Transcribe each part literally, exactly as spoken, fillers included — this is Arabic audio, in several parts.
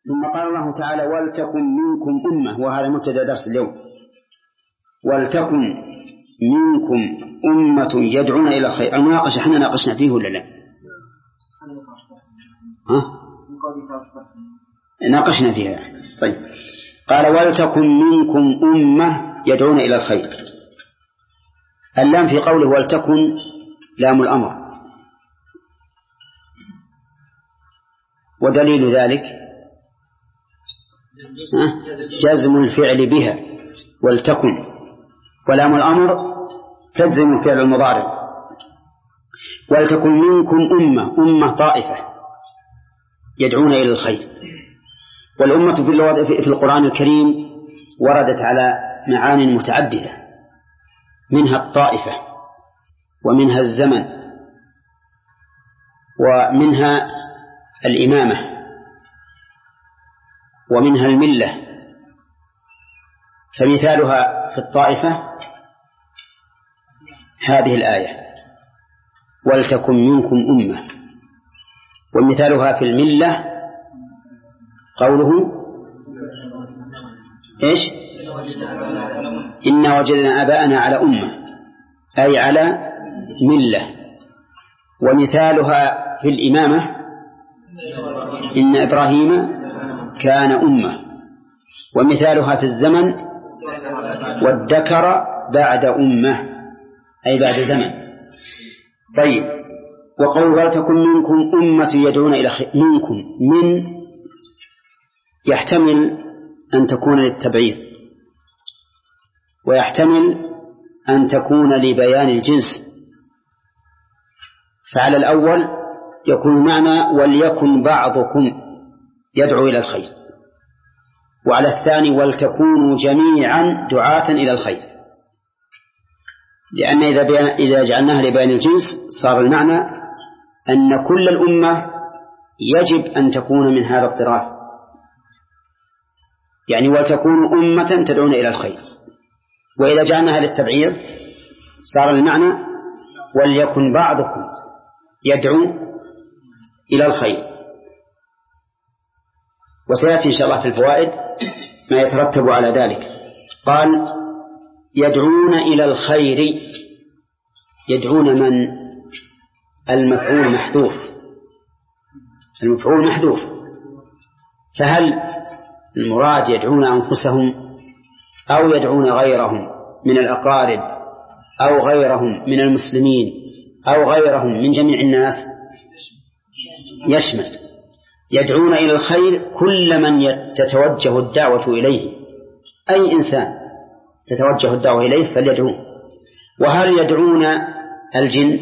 ثم قال الله تعالى ولتكن منكم أمة، وهذا مبتدأ درس اليوم. ولتكن منكم أمة يدعون إلى الخير. المناقشة احنا ناقشنا فيه ولا لا؟ ها؟ ناقشنا فيها. طيب قال ولتكن منكم أمة يدعون إلى الخير. اللام في قوله ولتكن لام الأمر، ودليل ذلك جزم الفعل بها ولتكن، ولام الأمر تجزم الفعل المضارع. ولتكن منكم أمة، أمة طائفة يدعون إلى الخير. والأمة في القرآن الكريم وردت على معان متعددة، منها الطائفة، ومنها الزمن، ومنها الإمامة، ومنها الملة. فمثالها في الطائفة هذه الآية ولتكن منكم أمة، ومثالها في الملة قوله إيش؟ إنا وجدنا آباءنا على أمة، أي على ملة. ومثالها في الإمامة إن إبراهيم كان أمة. ومثالها في الزمن والذكر بعد أمة، أي بعد زمن. طيب وقول ولتكن منكم أمة يدعون إلى خير. منكم من يحتمل أن تكون للتبعيض، ويحتمل أن تكون لبيان الجنس. فعلى الأول يكون معنى وليكن بعضكم يدعو إلى الخير، وعلى الثاني ولتكونوا جميعا دعاة إلى الخير، لأن إذا, إذا جعلناها لبيان الجنس صار المعنى أن كل الأمة يجب أن تكون من هذا الطراز، يعني ولتكونوا أمة تدعون إلى الخير. وإذا جعلناها للتبعيض صار المعنى وليكن بعضكم يدعو إلى الخير. وسيأتي إن شاء الله في الفوائد ما يترتب على ذلك. قال يدعون إلى الخير، يدعون من المفعول محذوف، المفعول محذوف، فهل المراد يدعون أنفسهم أو يدعون غيرهم من الأقارب أو غيرهم من المسلمين أو غيرهم من جميع الناس؟ يشمل. يدعون إلى الخير كل من تتوجه الدعوة إليه، أي إنسان تتوجه الدعوة إليه فليدعوه. وهل يدعون الجن؟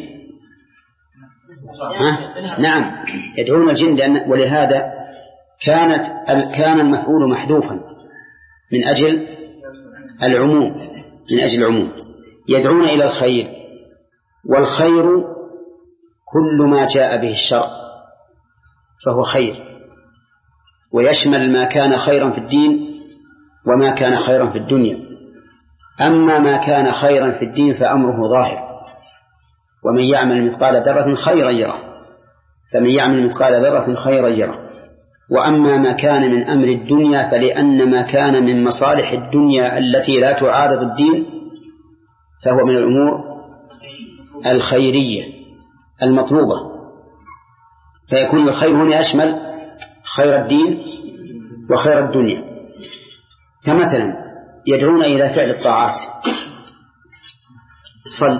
ها؟ نعم يدعون الجن، لأن ولهذا كانت كان المفعول محذوفا من أجل العموم، من أجل العموم. يدعون إلى الخير، والخير كل ما جاء به الشرع فهو خير، ويشمل ما كان خيرا في الدين وما كان خيرا في الدنيا. أما ما كان خيرا في الدين فأمره ظاهر، ومن يعمل مثقال ذرة خيرا يره، فمن يعمل مثقال ذرة خيرا يره. وأما ما كان من أمر الدنيا فلأن ما كان من مصالح الدنيا التي لا تعارض الدين فهو من الأمور الخيرية المطلوبة، فيكون الخير هنا يشمل خير الدين وخير الدنيا. فمثلا يدعون إلى فعل الطاعات، صل،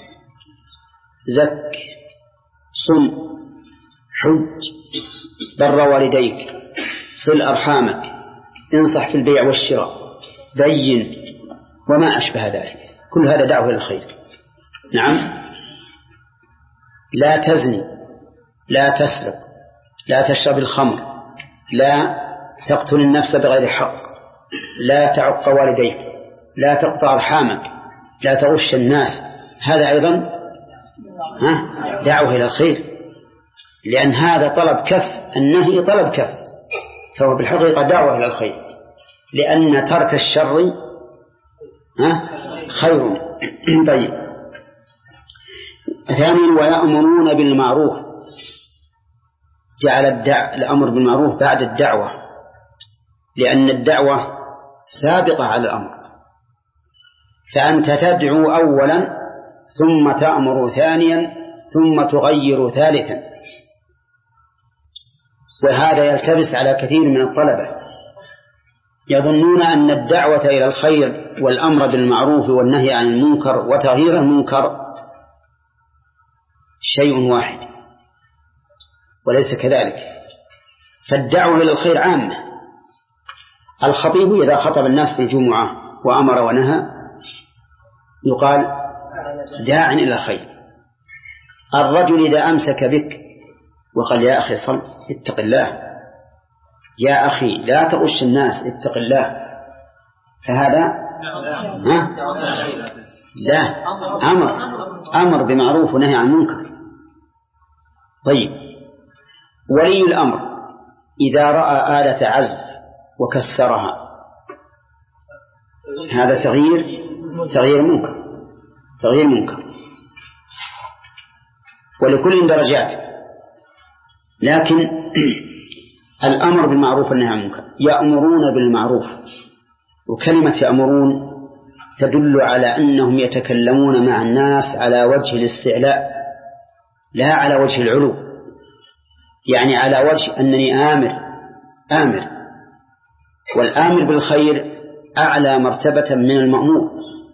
زك، صم، حج، بر والديك، صل أرحامك، انصح في البيع والشراء، بين، وما أشبه ذلك. كل هذا دعوة إلى الخير. نعم. لا تزني، لا تسرق، لا تشرب الخمر، لا تقتل النفس بغير حق، لا تعق والديك، لا تقطع أرحامك، لا تغش الناس. هذا أيضا ها دعوة إلى الخير، لأن هذا طلب كف، النهي طلب كف، فهو بالحقيقة دعوة إلى الخير، لأن ترك الشر ها خير. طيب ثانيا ويأمرون بالمعروف، جعل الدع... الأمر بالمعروف بعد الدعوة، لأن الدعوة سابقة على الأمر، فأنت تدعو أولا ثم تأمر ثانيا ثم تغير ثالثا، وهذا يلتبس على كثير من الطلبة، يظنون أن الدعوة إلى الخير والأمر بالمعروف والنهي عن المنكر وتغيير المنكر شيء واحد، وليس كذلك. فالدعوة إلى الخير عامة. الخطيب إذا خطب الناس في الجمعة وأمر ونهى يقال داع إلى الخير. الرجل إذا أمسك بك وقال يا أخي صل اتق الله، يا أخي لا تغش الناس اتق الله، فهذا ها؟ لا، أمر أمر بمعروف ونهي عن منكر. طيب، ولي الأمر إذا رأى آلة عزف وكسرها هذا تغيير تغيير منكر تغيير منكر ولكل درجات. لكن الأمر بالمعروف والنهي عن المنكر، يأمرون بالمعروف، وكلمة يأمرون تدل على أنهم يتكلمون مع الناس على وجه الاستعلاء لا على وجه العلو، يعني على وجه أنني آمر آمر والآمر بالخير أعلى مرتبة من المأمور.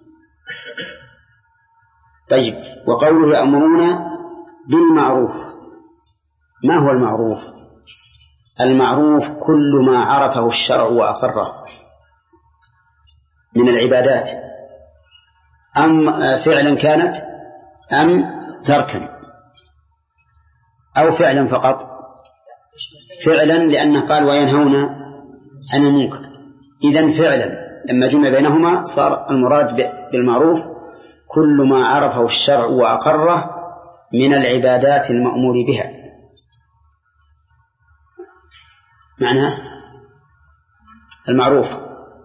طيب، وقوله يأمرون بالمعروف، ما هو المعروف؟ المعروف كل ما عرفه الشرع وأقره من العبادات، أم فعلا كانت أم تركا أو فعلا فقط؟ فعلا، لأنه قال وينهون عن المنكر. إذن فعلا لما جمع بينهما صار المراد بالمعروف كل ما عرفه الشرع وأقره من العبادات المأمور بها. معنى المعروف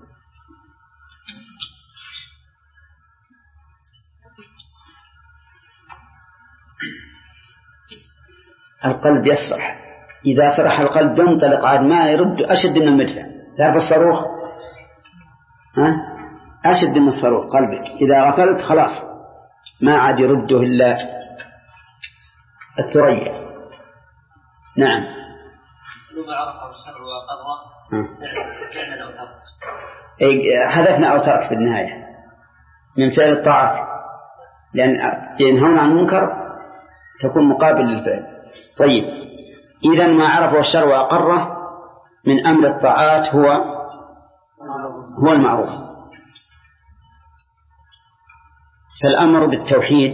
القلب يسرح، إذا سرح القلب ينطلق عاد ما يرد أشد من المدفع. تعرف الصاروخ ها؟ أشد من الصاروخ قلبك، إذا غفلت خلاص ما عاد يرده إلا الثريا. نعم، لما عرفه الشرع وقرره فعلا أو ترك. هدفنا أو ترك في النهاية من فعل الطاعات، لأن ينهون عن المنكر تكون مقابل للفعل. طيب، إذن ما عرفه الشرع وأقره من أمر الطاعات هو هو المعروف. فالأمر بالتوحيد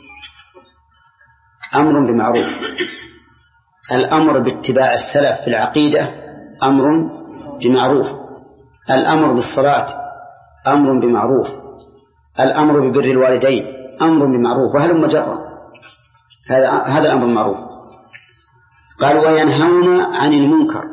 أمر بمعروف، الأمر باتباع السلف في العقيدة أمر بمعروف، الأمر بالصلاة أمر بمعروف، الأمر ببر الوالدين أمر بمعروف، وهل مجرد هذا هذا الأمر المعروف. قال وينهون عن المنكر،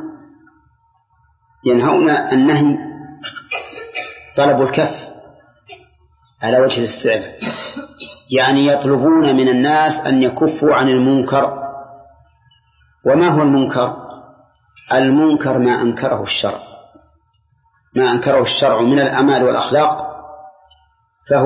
ينهون النهي طلب الكف على وجه الاستعلاء، يعني يطلبون من الناس أن يكفوا عن المنكر. وما هو المنكر؟ المنكر ما أنكره الشرع، ما أنكره الشرع من الأعمال والأخلاق فهو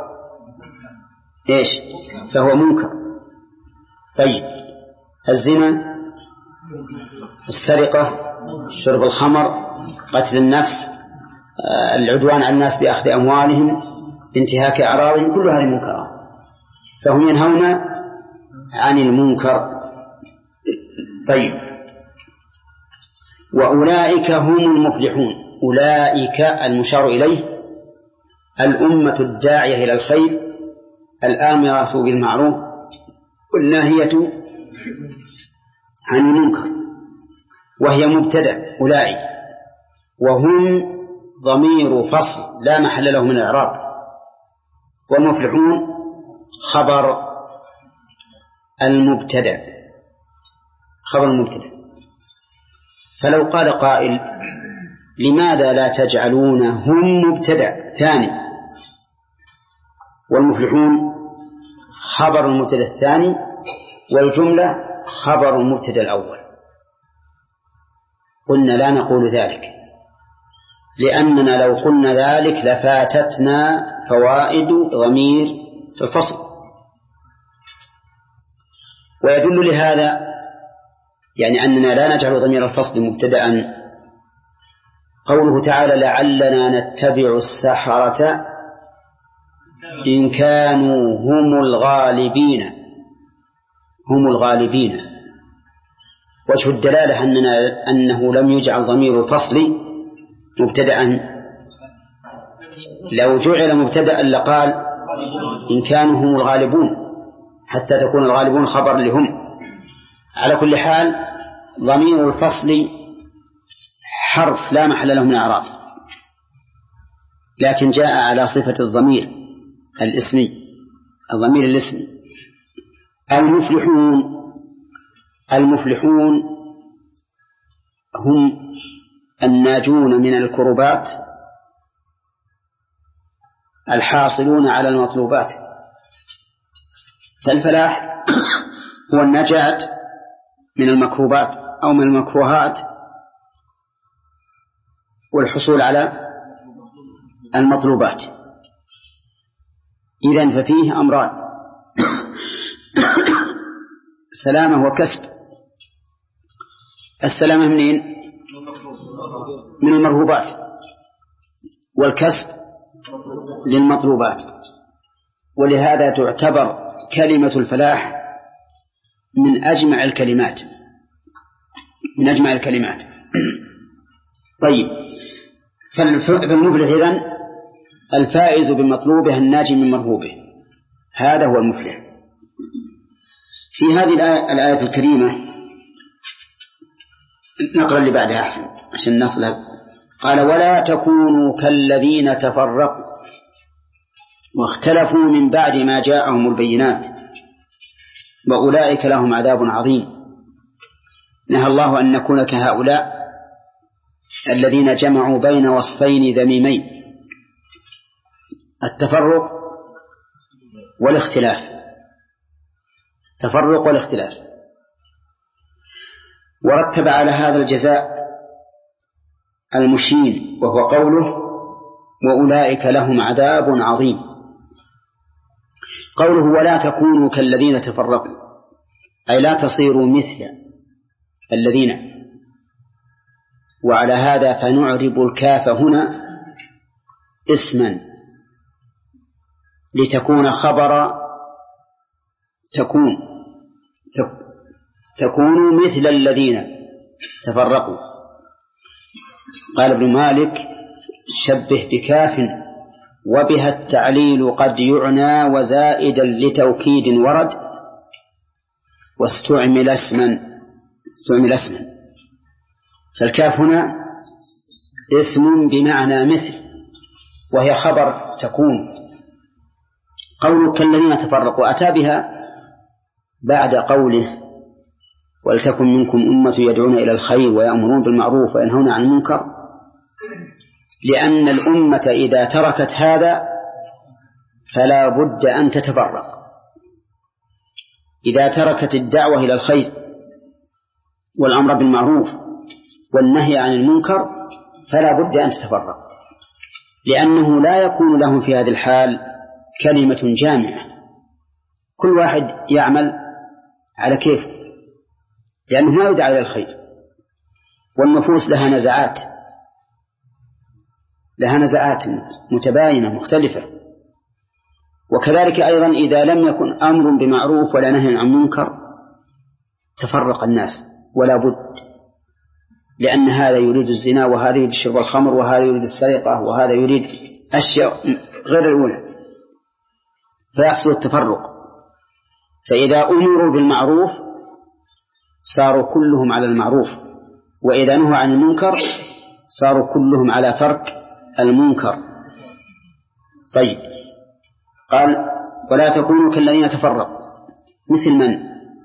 إيش؟ فهو منكر. طيب، الزنا، السرقة، شرب الخمر، قتل النفس، العدوان على الناس بأخذ أموالهم، انتهاك أعراضهم، كل هذه منكرات، فهم ينهون عن المنكر. طيب، وأولئك هم المفلحون، أولئك المشار إليه الأمة الداعية إلى الخير الآمرة بالمعروف والناهية عن المنكر، وهي مبتدأ أولئك، وهم ضمير فصل لا محل له من الإعراب، والمفلحون خبر المبتدأ خبر المبتدأ. فلو قال قائل لماذا لا تجعلون هم مبتدأ ثاني والمفلحون خبر المبتدأ الثاني والجملة خبر المبتدأ الأول؟ قلنا لا نقول ذلك، لأننا لو قلنا ذلك لفاتتنا فوائد ضمير الفصل. ويدل لهذا يعني أننا لا نجعل ضمير الفصل مبتدأ قوله تعالى لعلنا نتبع السحرة إن كانوا هم الغالبين. هم الغالبين وجه الدلالة أننا أنه لم يجعل ضمير الفصل مبتدأ. لو جعل مبتدأ لقال إن كانوا هم الغالبون حتى تكون الغالبون خبر لهم. على كل حال ضمير الفصل حرف لا محل له من إعراب، لكن جاء على صفة الضمير الاسمي، الضمير الاسمي. المفلحون المفلحون هم الناجون من الكربات الحاصلون على المطلوبات. فالفلاح هو النجاة من المكروبات أو من المكروهات والحصول على المطلوبات. إذن ففيه أمران: سلامة وكسب. السلامة منين؟ من المرهوبات، والكسب للمطلوبات. ولهذا تعتبر كلمة الفلاح من أجمع الكلمات من أجمع الكلمات. طيب، فالمفلح إذن الفائز بمطلوبه الناجي من مرهوبه، هذا هو المفلح. في هذه الآية الكريمة نقرأ اللي بعدها أحسن عشان نصل. قال ولا تكونوا كالذين تفرقوا واختلفوا من بعد ما جاءهم البينات وأولئك لهم عذاب عظيم. نهى الله أن نكون كهؤلاء الذين جمعوا بين وصفين ذميمين: التفرق والاختلاف. تفرق والاختلاف. ورتب على هذا الجزاء المشين وهو قوله وأولئك لهم عذاب عظيم. قوله ولا تكونوا كالذين تفرقوا أي لا تصيروا مثل الذين. وعلى هذا فنعرب الكاف هنا اسما لتكون خبر تكون تكونوا مثل الذين تفرقوا. قال ابن مالك شبه بكاف وبها التعليل قد يعنى وزائدا لتوكيد ورد واستعمل اسما استعمل اسما فالكاف هنا اسم بمعنى مثل وهي خبر تكون. قوله كالذين تفرقوا أتى بها بعد قوله ولتكن منكم أمة يدعون إلى الخير ويأمرون بالمعروف وينهون عن المنكر، لأن الأمة إذا تركت هذا فلا بد أن تتفرق. إذا تركت الدعوة إلى الخير والأمر بالمعروف والنهي عن المنكر فلا بد أن تتفرق، لأنه لا يكون لهم في هذه الحال كلمة جامعة، كل واحد يعمل على كيف، لأنه ما يدعى إلى الخير. والنفوس لها نزعات لها نزعات متباينة مختلفة. وكذلك أيضا إذا لم يكن أمر بمعروف ولا نهي عن منكر تفرق الناس ولا بد، لأن هذا يريد الزنا وهذا يريد شرب الخمر وهذا يريد السرقة وهذا يريد أشياء غير الأولى، فيحصل التفرق. فإذا أمروا بالمعروف صاروا كلهم على المعروف، وإذا نهوا عن المنكر صاروا كلهم على ترك المنكر. طيب، قال ولا تكونوا كالذين تفرقوا مثل من؟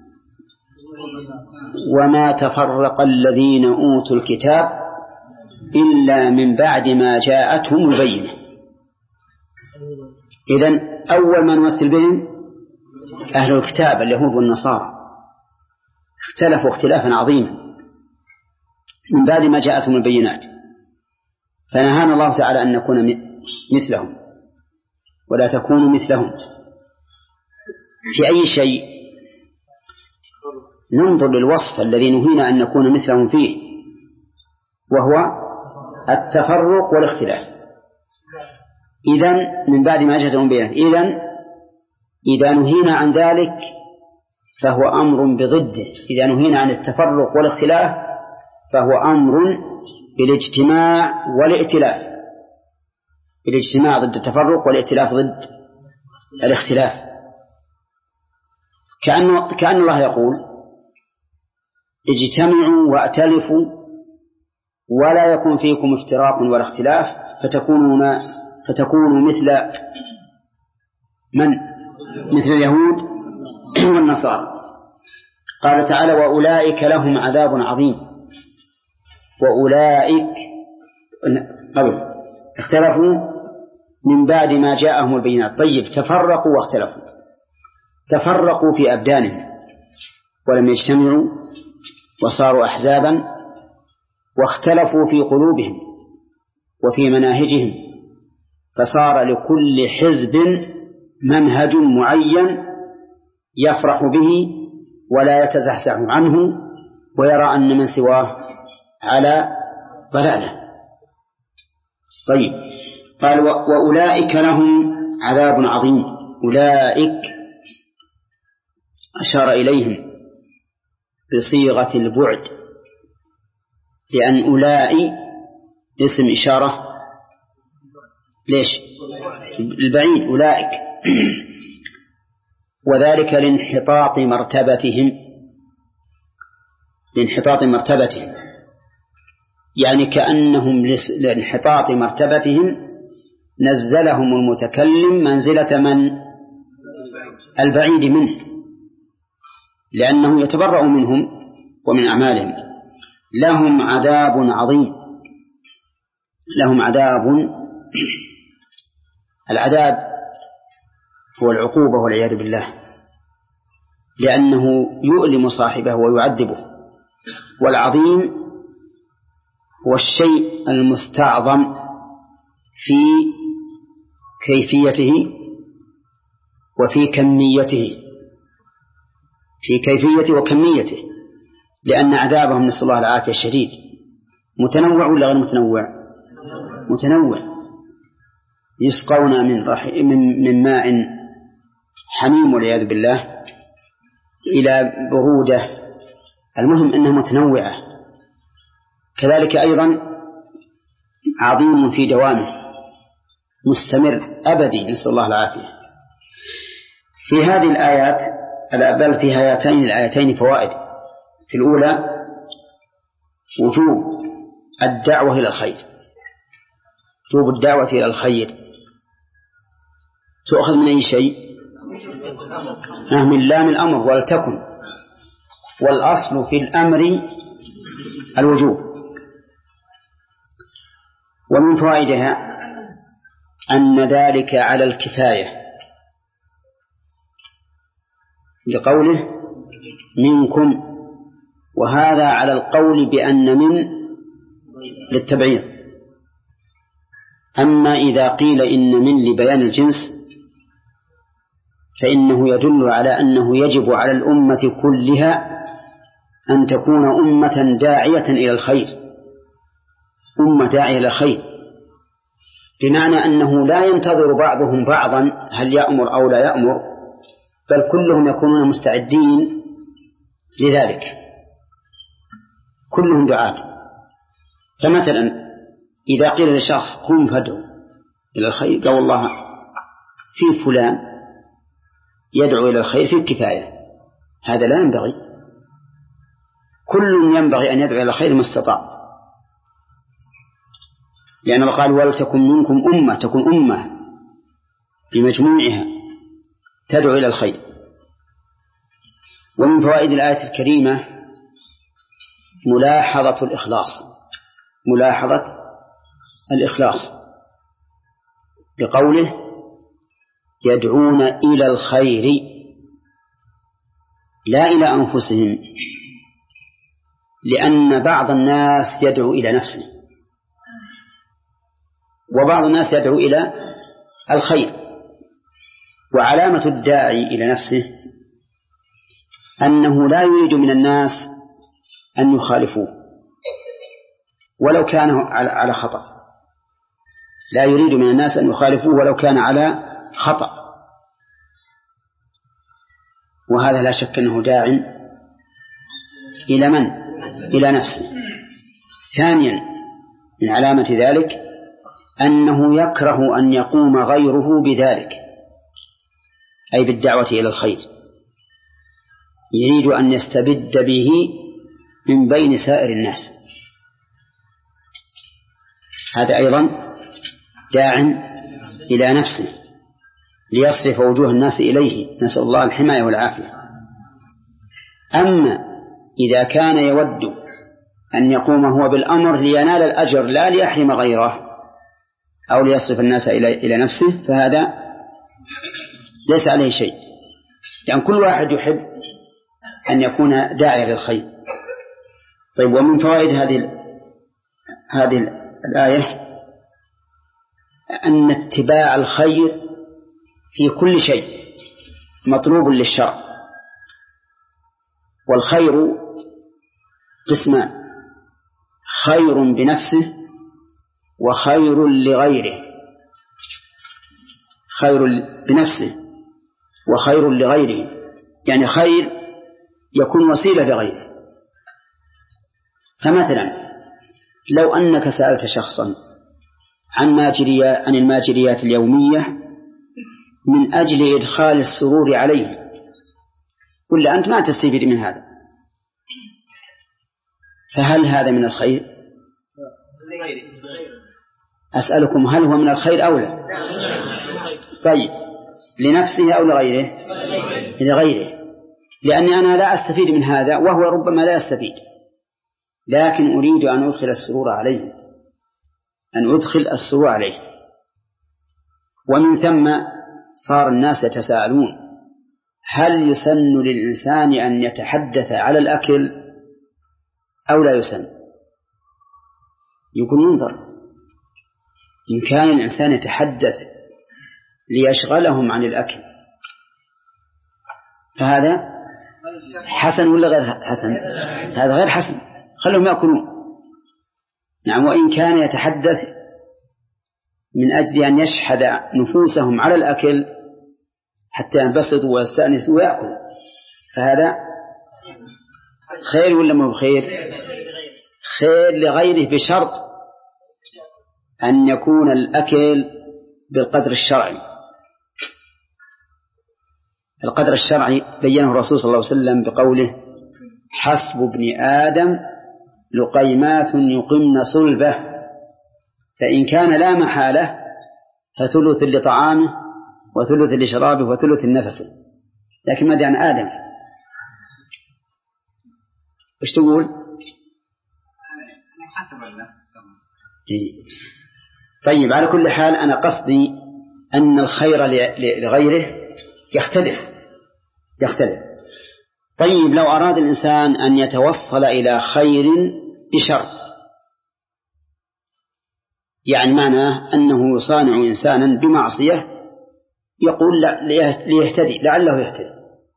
وما تفرق الذين أوتوا الكتاب إلا من بعد ما جاءتهم البينة. إذن أول من نمثل بهم أهل الكتاب اليهود والنصارى، اختلفوا اختلافا عظيما من بعد ما جاءتهم البينات. فنهانا الله تعالى أن نكون مثلهم ولا تكونوا مثلهم في أي شيء. ننظر للوصف الذي نهينا أن نكون مثلهم فيه، وهو التفرق والاختلاف. إذن من بعد ما جاءتهم بينه، إذن إذا نهينا عن ذلك فهو أمر بضده. إذا نهينا عن التفرق والاختلاف فهو أمر بالاجتماع والائتلاف. الاجتماع ضد التفرق والائتلاف ضد الاختلاف. كأن, كأن الله يقول اجتمعوا وأتلفوا ولا يكون فيكم افتراق ولا اختلاف فتكونوا, فتكونوا مثل من؟ مثل اليهود والنصارى. قال تعالى وأولئك لهم عذاب عظيم. وأولئك قبل اختلفوا من بعد ما جاءهم البينات. طيب تفرقوا واختلفوا، تفرقوا في أبدانهم ولم يجتمعوا وصاروا أحزابا، واختلفوا في قلوبهم وفي مناهجهم، فصار لكل حزب منهج معين يفرح به ولا يتزحزح عنه ويرى أن من سواه على ضلاله. طيب قال وأولئك لهم عذاب عظيم. أولئك أشار إليهم بصيغة البعد، لأن أولئي اسم إشارة ليش؟ البعيد أولئك، وذلك لانحطاط مرتبتهم، لانحطاط مرتبتهم يعني كأنهم لانحطاط مرتبتهم نزلهم المتكلم منزلة من؟ البعيد منه، لأنه يتبرأ منهم ومن أعمالهم. لهم عذاب عظيم. لهم عذاب، العذاب هو العقوبة والعياذ بالله، لأنه يؤلم صاحبه ويعذبه. والعظيم هو الشيء المستعظم في كيفيته وفي كميته، في كيفيته وكميته، لأن عذابهم نسأل الله العافية الشديد. متنوع ولا غير متنوع؟ متنوع. يسقون من, من, من ماء حميم والعياذ بالله إلى برودة. المهم أنها متنوعة. كذلك أيضا عظيم في دوامه مستمر أبدي نسأل الله العافية. في هذه الآيات بل في هاتين الآيتين فوائد. في الأولى وجوب الدعوة إلى الخير، وجوب الدعوة إلى الخير تؤخذ من أي شيء؟ من لام الأمر ولتكن، والأصل في الأمر الوجوب. ومن فوائدها أن ذلك على الكفاية لقوله منكم، وهذا على القول بأن من للتبعيض. أما إذا قيل إن من لبيان الجنس فإنه يدل على أنه يجب على الأمة كلها أن تكون أمة داعية إلى الخير، أمة داعية إلى الخير، بمعنى أنه لا ينتظر بعضهم بعضا هل يأمر أو لا يأمر، بل كلهم يكونون مستعدين لذلك، كلهم دعاة. فمثلا إذا قيل لشخص قم فادعو إلى الخير، قال والله في فلان يدعو إلى الخير في الكفاية، هذا لا ينبغي. كل ينبغي أن يدعو إلى الخير ما استطاع، لأنه قال ولتكن منكم أمة، تكون أمة بمجموعها تدعو إلى الخير. ومن فوائد الآية الكريمة ملاحظة الإخلاص، ملاحظة الإخلاص بقوله يدعون إلى الخير لا إلى أنفسهم، لأن بعض الناس يدعو إلى نفسه وبعض الناس يدعو إلى الخير. وعلامة الداعي إلى نفسه أنه لا يريد من الناس أن يخالفوه ولو كان على خطأ، لا يريد من الناس أن يخالفوه ولو كان على خطأ، وهذا لا شك أنه داع إلى من؟ إلى نفسه. ثانيا من علامة ذلك أنه يكره أن يقوم غيره بذلك، أي بالدعوة إلى الخير، يريد أن يستبد به من بين سائر الناس. هذا أيضا داع إلى نفسه ليصرف وجوه الناس إليه، نسأل الله الحماية والعافية. أما إذا كان يود أن يقوم هو بالأمر لينال الأجر لا ليحرم غيره أو ليصرف الناس إلى نفسه، فهذا ليس عليه شيء، لأن كل واحد يحب أن يكون داعيا للخير. طيب، ومن فوائد هذه هذه الآية أن اتباع الخير في كل شيء مطلوب للشرع. والخير قسمان: خير بنفسه وخير لغيره. خير بنفسه وخير لغيره، يعني خير يكون وسيلة لغيره. فمثلا لو أنك سألت شخصا عن ماجريات عن الماجريات اليومية من أجل إدخال السرور عليه، قل أنت ما تستفيد من هذا، فهل هذا من الخير؟ أسألكم هل هو من الخير أو لا؟ طيب، لنفسه أو لغيره؟ لغيره، لأني أنا لا أستفيد من هذا وهو ربما لا يستفيد، لكن أريد أن أدخل السرور عليه، أن أدخل السرور عليه. ومن ثم صار الناس يتساءلون: هل يسن للإنسان أن يتحدث على الأكل أو لا يسن؟ يكون ينظر، إن كان الإنسان يتحدث ليشغلهم عن الأكل فهذا حسن ولا غير حسن؟ هذا غير حسن، خلهم يأكلون. نعم، وإن كان يتحدث من أجل أن يشحذ نفوسهم على الأكل حتى ينبسطوا ويستأنسوا ويأكلوا، فهذا خير ولا مو خير؟ خير لغيره، بشرط أن يكون الأكل بالقدر الشرعي. القدر الشرعي بينه الرسول صلى الله عليه وسلم بقوله: حسب ابن آدم لقيمات يقمن صلبه، فإن كان لا محالة فثلث لطعامه وثلث لشرابه وثلث لنفسه. لكن ماذا عن آدم؟ ايش تقول؟ طيب، على كل حال أنا قصدي أن الخير لغيره يختلف يختلف طيب، لو أراد الإنسان أن يتوصل إلى خير بشر، يعني معناه أنه يصانع إنسانا بمعصية، يقول لا ليهتدي، لعله يهتدي،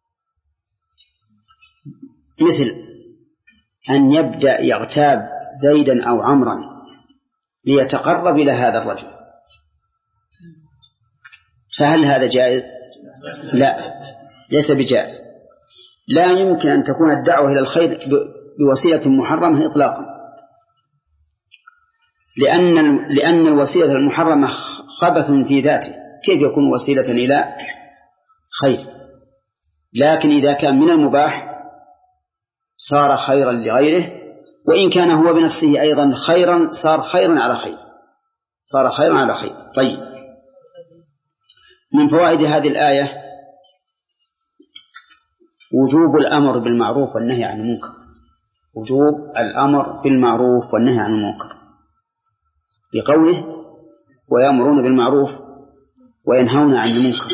مثل أن يبدأ يغتاب زيدا أو عمرا ليتقرب إلى هذا الرجل، فهل هذا جائز؟ لا، ليس بجائز. لا يمكن أن تكون الدعوة إلى الخير بوسيلة محرمة إطلاقا، لأن لأن الوسيلة المحرمة خبث في ذاته، كيف يكون وسيلة إلى خير؟ لكن إذا كان من المباح صار خيرا لغيره، وإن كان هو بنفسه أيضا خيرا صار خيرا على خير، صار خيرا على خير. طيب، من فوائد هذه الآية وجوب الأمر بالمعروف والنهي عن المنكر، وجوب الأمر بالمعروف والنهي عن المنكر، بقوله: ويأمرون بالمعروف وينهون عن المنكر.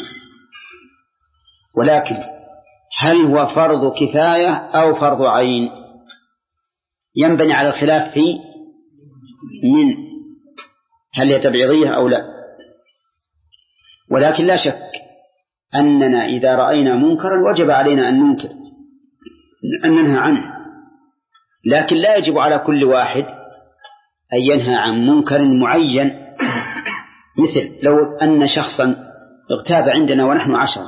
ولكن هل هو فرض كفاية أو فرض عين؟ ينبني على الخلاف في من هل هي تبعيضية أو لا؟ ولكن لا شك أننا إذا رأينا منكرا وجب علينا أن ننكر أن ننهى عنه، لكن لا يجب على كل واحد أن ينهى عن منكر معين. مثل لو أن شخصا اغتاب عندنا ونحن عشرة،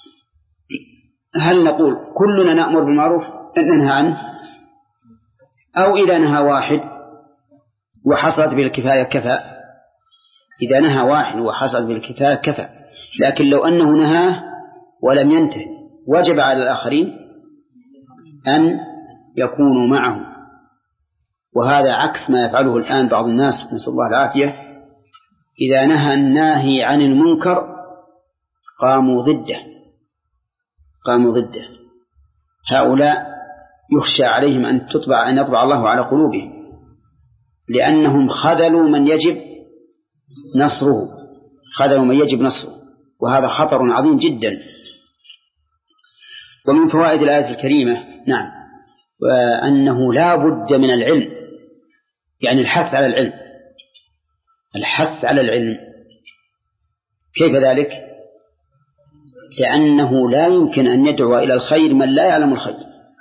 هل نقول كلنا نأمر بالمعروف أن ننهى عنه، أو إذا نهى واحد وحصلت بالكفاية كفى؟ إذا نهى واحد وحصلت بالكفاية كفى. لكن لو أنه نهاه ولم ينتهي وجب على الآخرين أن يكونوا معه، وهذا عكس ما يفعله الآن بعض الناس، نسأل الله العافية. إذا نهى الناهي عن المنكر قاموا ضده قاموا ضده هؤلاء يخشى عليهم أن تطبع أن يطبع الله على قلوبهم، لأنهم خذلوا من يجب نصره خذلوا من يجب نصره وهذا خطر عظيم جدا. ومن فوائد الآية الكريمة نعم وأنه لا بد من العلم، يعني الحث على العلم الحث على العلم. كيف ذلك؟ لأنه لا يمكن أن يدعو إلى الخير من لا يعلم الخير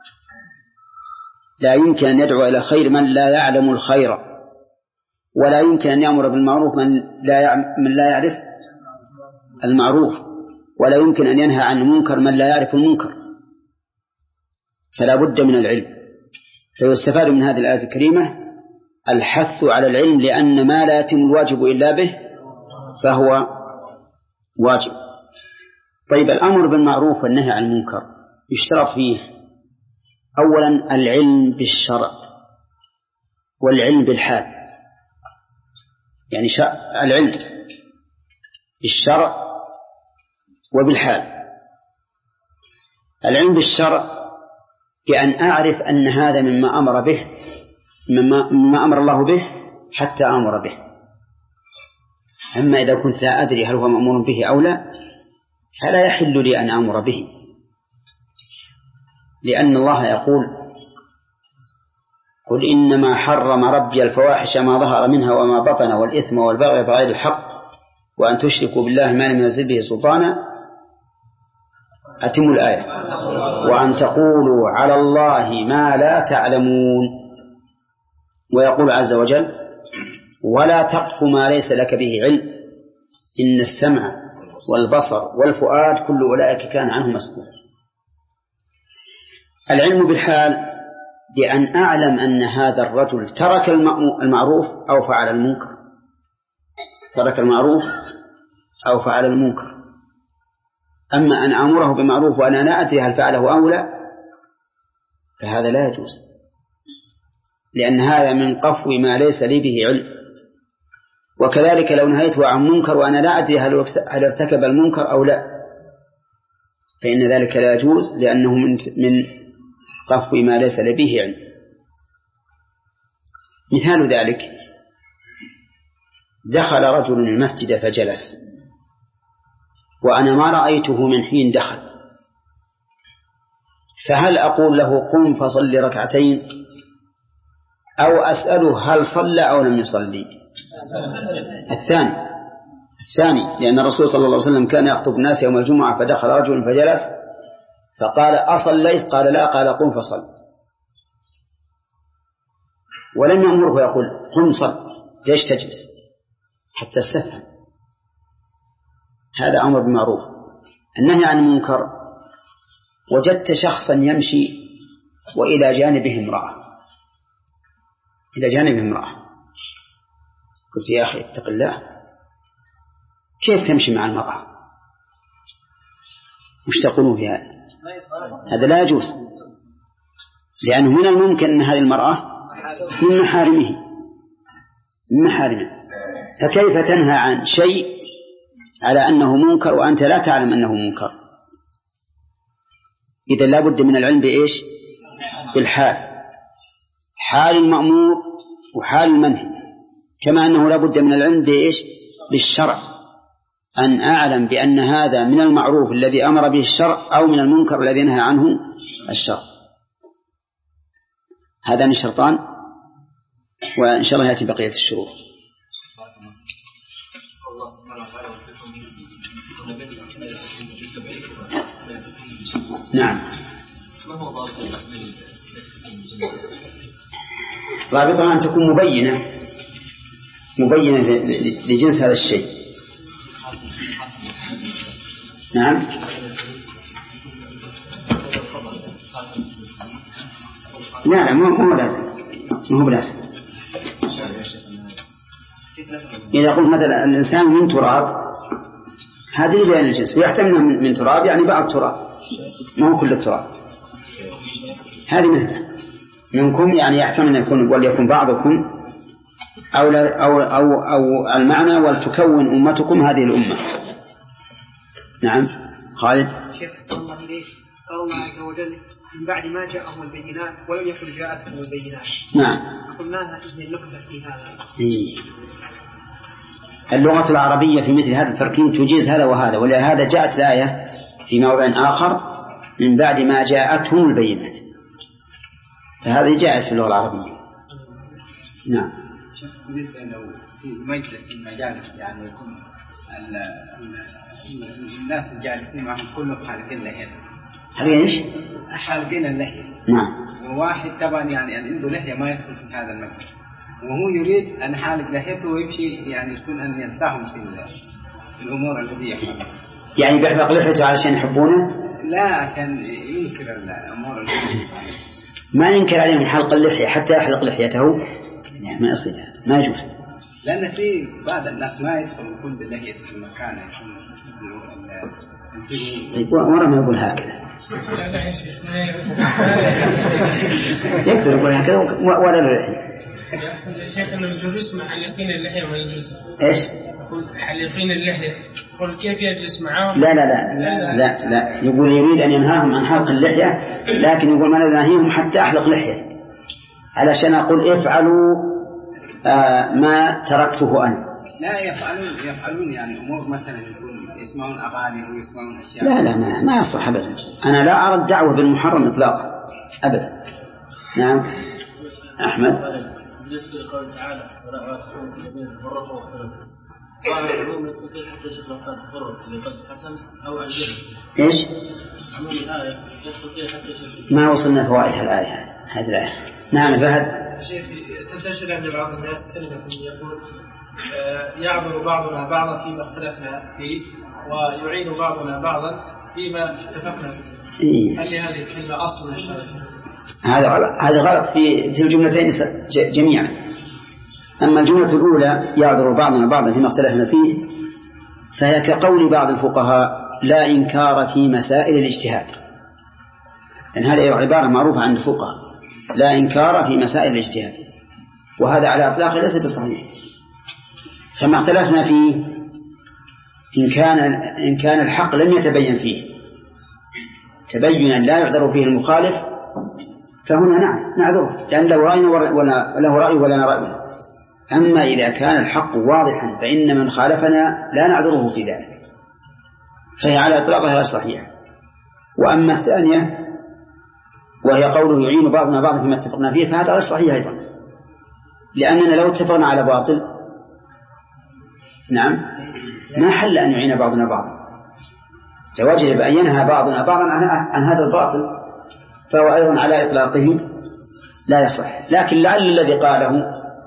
لا يمكن أن يدعو إلى الخير من لا يعلم الخير، ولا يمكن أن يأمر بالمعروف من لا من لا يعرف المعروف، ولا يمكن أن ينهى عن المنكر من لا يعرف المنكر. فلا بد من العلم. فيستفاد من هذه الآية الكريمة الحث على العلم، لأن ما لا يتم الواجب إلا به فهو واجب. طيب، الأمر بالمعروف والنهي عن المنكر يشترط فيه أولا العلم بالشرع والعلم بالحال، يعني العلم بالشرع وبالحال. العلم بالشرع بأن أعرف أن هذا مما أمر به مما, مما أمر الله به حتى أمر به. أما إذا كنت لا أدري هل هو مأمور به أو لا فلا يحل لي أن أمر به، لأن الله يقول قل إنما حرم ربي الفواحش ما ظهر منها وما بطن والإثم والبغي بغير الحق وأن تشركوا بالله ما لم ينزل به سلطانا. أتم الآية. وأن تقولوا على الله ما لا تعلمون. ويقول عز وجل ولا تقف ما ليس لك به علم إن السمع والبصر والفؤاد كل أولئك كان عنه مسؤولا. العلم بالحال بأن أعلم أن هذا الرجل ترك المعروف أو فعل المنكر ترك المعروف أو فعل المنكر. أما أن أمره بمعروف وأنا لا أدري هل فعله أو لا فهذا لا يجوز، لأن هذا من قفو ما ليس لي به علم. وكذلك لو نهيته عن منكر وأنا لا أدري هل ارتكب المنكر أو لا فإن ذلك لا يجوز، لأنه من من قفو ما ليس لي به علم. مثال ذلك دخل رجل المسجد فجلس وأنا ما رأيته من حين دخل، فهل أقول له قم فصل ركعتين أو أسأله هل صلى أو لم يصلي؟ الثاني الثاني لأن الرسول صلى الله عليه وسلم كان يخطب الناس يوم الجمعة فدخل رجل فجلس فقال أصليت؟ قال لا. قال قم فصل، ولم يأمره يقول قم صل. ليش تجلس حتى استفهم؟ هذا أمر بالمعروف. النهي عن المنكر وجدت شخصا يمشي وإلى جانبه امرأة إلى جانبه امرأة قلت يا أخي اتق الله، كيف تمشي مع المرأة؟ مش تقولون في هذا؟ هذا لا يجوز، لأنه من الممكن أن هذه المرأة من محارمه من محارمه فكيف تنهى عن شيء على أنه منكر وأنت لا تعلم أنه منكر؟ إذا لا بد من العلم بإيش؟ بالحال، حال المأمور وحال المنهي، كما أنه لا بد من العلم بإيش؟ بالشرع، أن أعلم بأن هذا من المعروف الذي أمر به الشرع أو من المنكر الذي نهى عنه الشرع. هذان الشرطان، وإن شاء الله يأتي بقية الشروط. الله سبحانه وتعالى نعم. ما هو ضابط ضابطها أن تكون مبينة مبينة لجنس هذا الشيء. نعم. لا مو مو لازم مو بلازم. إذا قلت مثلا الإنسان من تراب هذه بيان الجنس ويحتمل من تراب يعني بعض تراب ما هو كل التراب. هذه مثلا منكم يعني يحتمل أن يكون وليكن بعضكم أو, أو, أو, أو المعنى ولتكون أمتكم هذه الأمة. نعم. خالد. شيخ الله إليك قال الله عز وجل من بعد ما جاءهم البينات ولم يكن جاءتهم البينات. نعم. قلنا إذن النقطة في هذا. إيه. اللغة العربية في مثل هذا التركيب تجيز هذا وهذا ولهذا جاءت الآية في موضع آخر من بعد ما جاءتهم البينات فهذا جائز في اللغة العربية. نعم. بالنسبة لو في مجلس المجالس يعني يكون الناس الجالسين معهم كلهم حالقين اللحية. حالقين ايش؟ حالقين اللحية. نعم. وواحد طبعا يعني عنده لحية ما يدخل في هذا المجلس وهو يريد أن حالق لحيته ويمشي يعني يكون أن ينساهم في, في الأمور التي يفعلها. يعني بيحلق لحيته علشان يحبونه؟ لا عشان ينكر الأمور التي ما ينكر عليهم حلق اللحية حتى يحلق لحيته ما يصير ما يجوز. لأن في بعض الناس ما يدخل يكون باللحية في المكان يكون. طيب ورا ما يقول هكذا. لا لا يا شيخ يقدر يقول هكذا ولا اللحية. يحصل يا شيخ أن الجلوس مع حلقين اللحية ما يجوز. إيش؟ حلقين اللحية. قل كيف يجلس معهم؟ لا لا لا لا لا, لا. يقول يريد أن ينهاهم عن حلق اللحية لكن يقول ما ننهيهم حتى أحلق لحية علشان أقول افعلوا آه ما تركته أنا. لا يفعلون يفعلون يعني أمور مثلا يكون يسمعون أغاني أو يسمعون أشياء. لا لا ما, ما يصح أبدا. أنا لا أرى الدعوة بالمحرم إطلاقا أبدا. نعم. أحمد. بالنسبة لقوله تعالى ولا عاتقون الذين تفرقوا واختلفوا قال العلوم يستطيع حتى يشوف مكان تفرق لقصد حسن أو عن جهل. إيش؟ عموم الآية يستطيع حتى يشوف. ما وصلنا فوائد الآية هذه الآية. نعم فهد. شيخ تنتشر عند بعض الناس كلمة يقول يعذر بعضنا بعضا فيما اختلفنا فيه ويعين بعضنا بعضا فيما اتفقنا فيه. إيه؟ هل هذه الكلمة أصل من الشرع؟ هذا غلط. هذا غلط في في الجملتين جميعا. أما الجملة الأولى يعذر بعضنا بعضا فيما اختلفنا فيه فهي كقول بعض الفقهاء لا إنكار في مسائل الاجتهاد. لأن هذه عبارة معروفة عند الفقهاء لا إنكار في مسائل الاجتهاد وهذا على إطلاقه ليس بصحيح. فما اختلفنا فيه إن كان إن كان الحق لم يتبين فيه تبينا لا يعذر فيه المخالف فهنا نعم نعذره لأن له رأي ولا له رأي ولا رأي. أما إذا كان الحق واضحا فإن من خالفنا لا نعذره في ذلك فهي على إطلاقها غير صحيحة. وأما الثانية وهي قوله يعين بعضنا بعضا فيما اتفقنا فيه فهذا غير صحيح أيضا لأننا لو اتفقنا على باطل نعم ما حل أن يعين بعضنا بعضا فوجب أن ينهى بعضنا بعضا عن هذا الباطل فهو أيضا على إطلاقه لا يصح. لكن لعل الذي قاله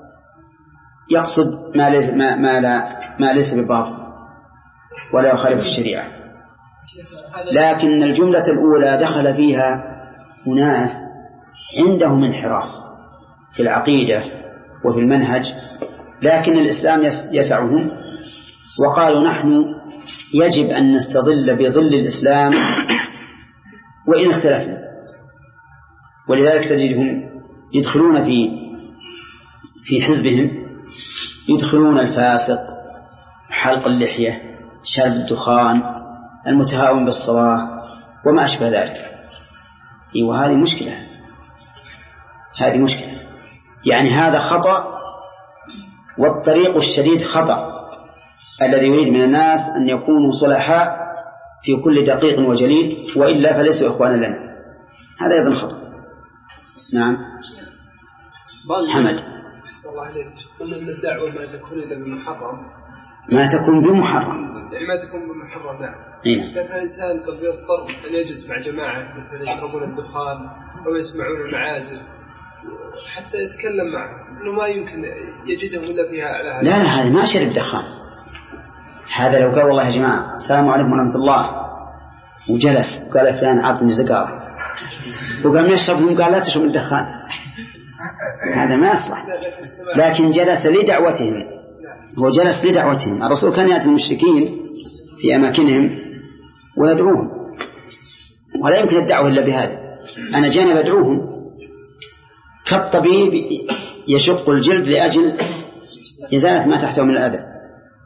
يقصد ما ليس, ما ما لا ما ليس بباطل ولا يخالف الشريعة. لكن الجملة الأولى دخل فيها أناس عندهم انحراف في العقيدة وفي المنهج لكن الإسلام يسعهم وقالوا نحن يجب أن نستظل بظل الإسلام وإن اختلفنا. ولذلك تجدهم يدخلون في في حزبهم يدخلون الفاسق حلق اللحية شرب الدخان المتهاون بالصلاة وما أشبه ذلك. وهذه مشكلة هذه مشكلة يعني هذا خطأ والطريق الشديد خطأ الذي يريد من الناس أن يكونوا صلحاء في كل دقيق وجليل وإلا فليسوا إخوانا لنا هذا أيضا خطأ. نعم حمد. قلنا أن الدعوة ما تكون إلا بالمحرم ما تكون بمحرم يعني ما تكون بمحرم. نعم. إيه؟ لكن الإنسان قد يضطر أن يجلس مع جماعة مثل يشربون الدخان أو يسمعون المعازف حتى يتكلم معه إنه ما يمكن يجدهم إلا فيها على هذا. لا لا هذا ما شرب دخان. هذا لو قال والله يا جماعة السلام عليكم ورحمة الله وجلس وقال فلان عطني زقارة وقام يشرب ثم قال لا تشرب الدخان هذا ما يصلح. لكن جلس لدعوتهم، هو جلس لدعوتهم. الرسول كان يأتي المشركين في أماكنهم ويدعوهم ولا يمكن الدعوة إلا بهذا. أنا جانب أدعوهم كالطبيب يشق الجلد لأجل إزالة ما تحته من الأذى.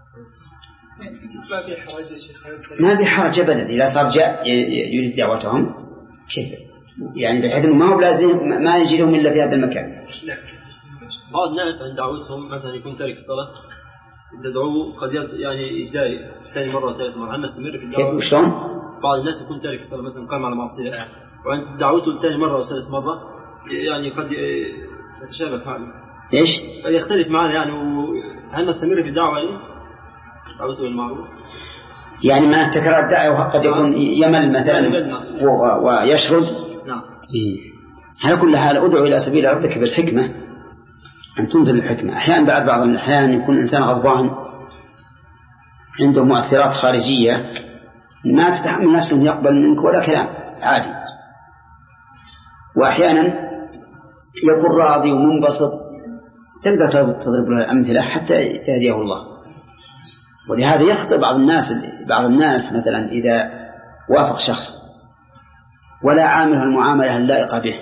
ما في حرج أبدا إذا صار جاء يريد دعوتهم كيف يعني بحيث أنه ما هو لازم ما يجيهم إلا في هذا المكان. بعض الناس عند دعوتهم مثلا يكون تارك الصلاة تدعوه قد يعني يزاي ثاني مرة وثالث مرة. هل نستمر في الدعوة؟ كيف وشلون؟ بعض الناس يكون تارك الصلاة مثلا قام على معصية وعند دعوته ثاني مرة وثالث مرة يعني قد يتشابك معنا. إيش؟ قد يختلف معنا يعني. هل نستمر في الدعوة يعني؟ دعوته بالمعروف يعني ما تكرار الدعوة قد يكون يمل مثلا ويشرد. نعم. على كل حال أدعو إلى سبيل ربك بالحكمة أن تنزل الحكمة. أحيانا بعد بعض الأحيان يكون إنسان غضبان عنده مؤثرات خارجية ما تتحمل نفسه يقبل منك ولا كلام عادي، وأحيانا يكون راضي ومنبسط تقدر تضرب له الأمثلة حتى يهديه الله. ولهذا يخطئ بعض الناس بعض الناس مثلا إذا وافق شخص ولا عامله المعاملة اللائقة به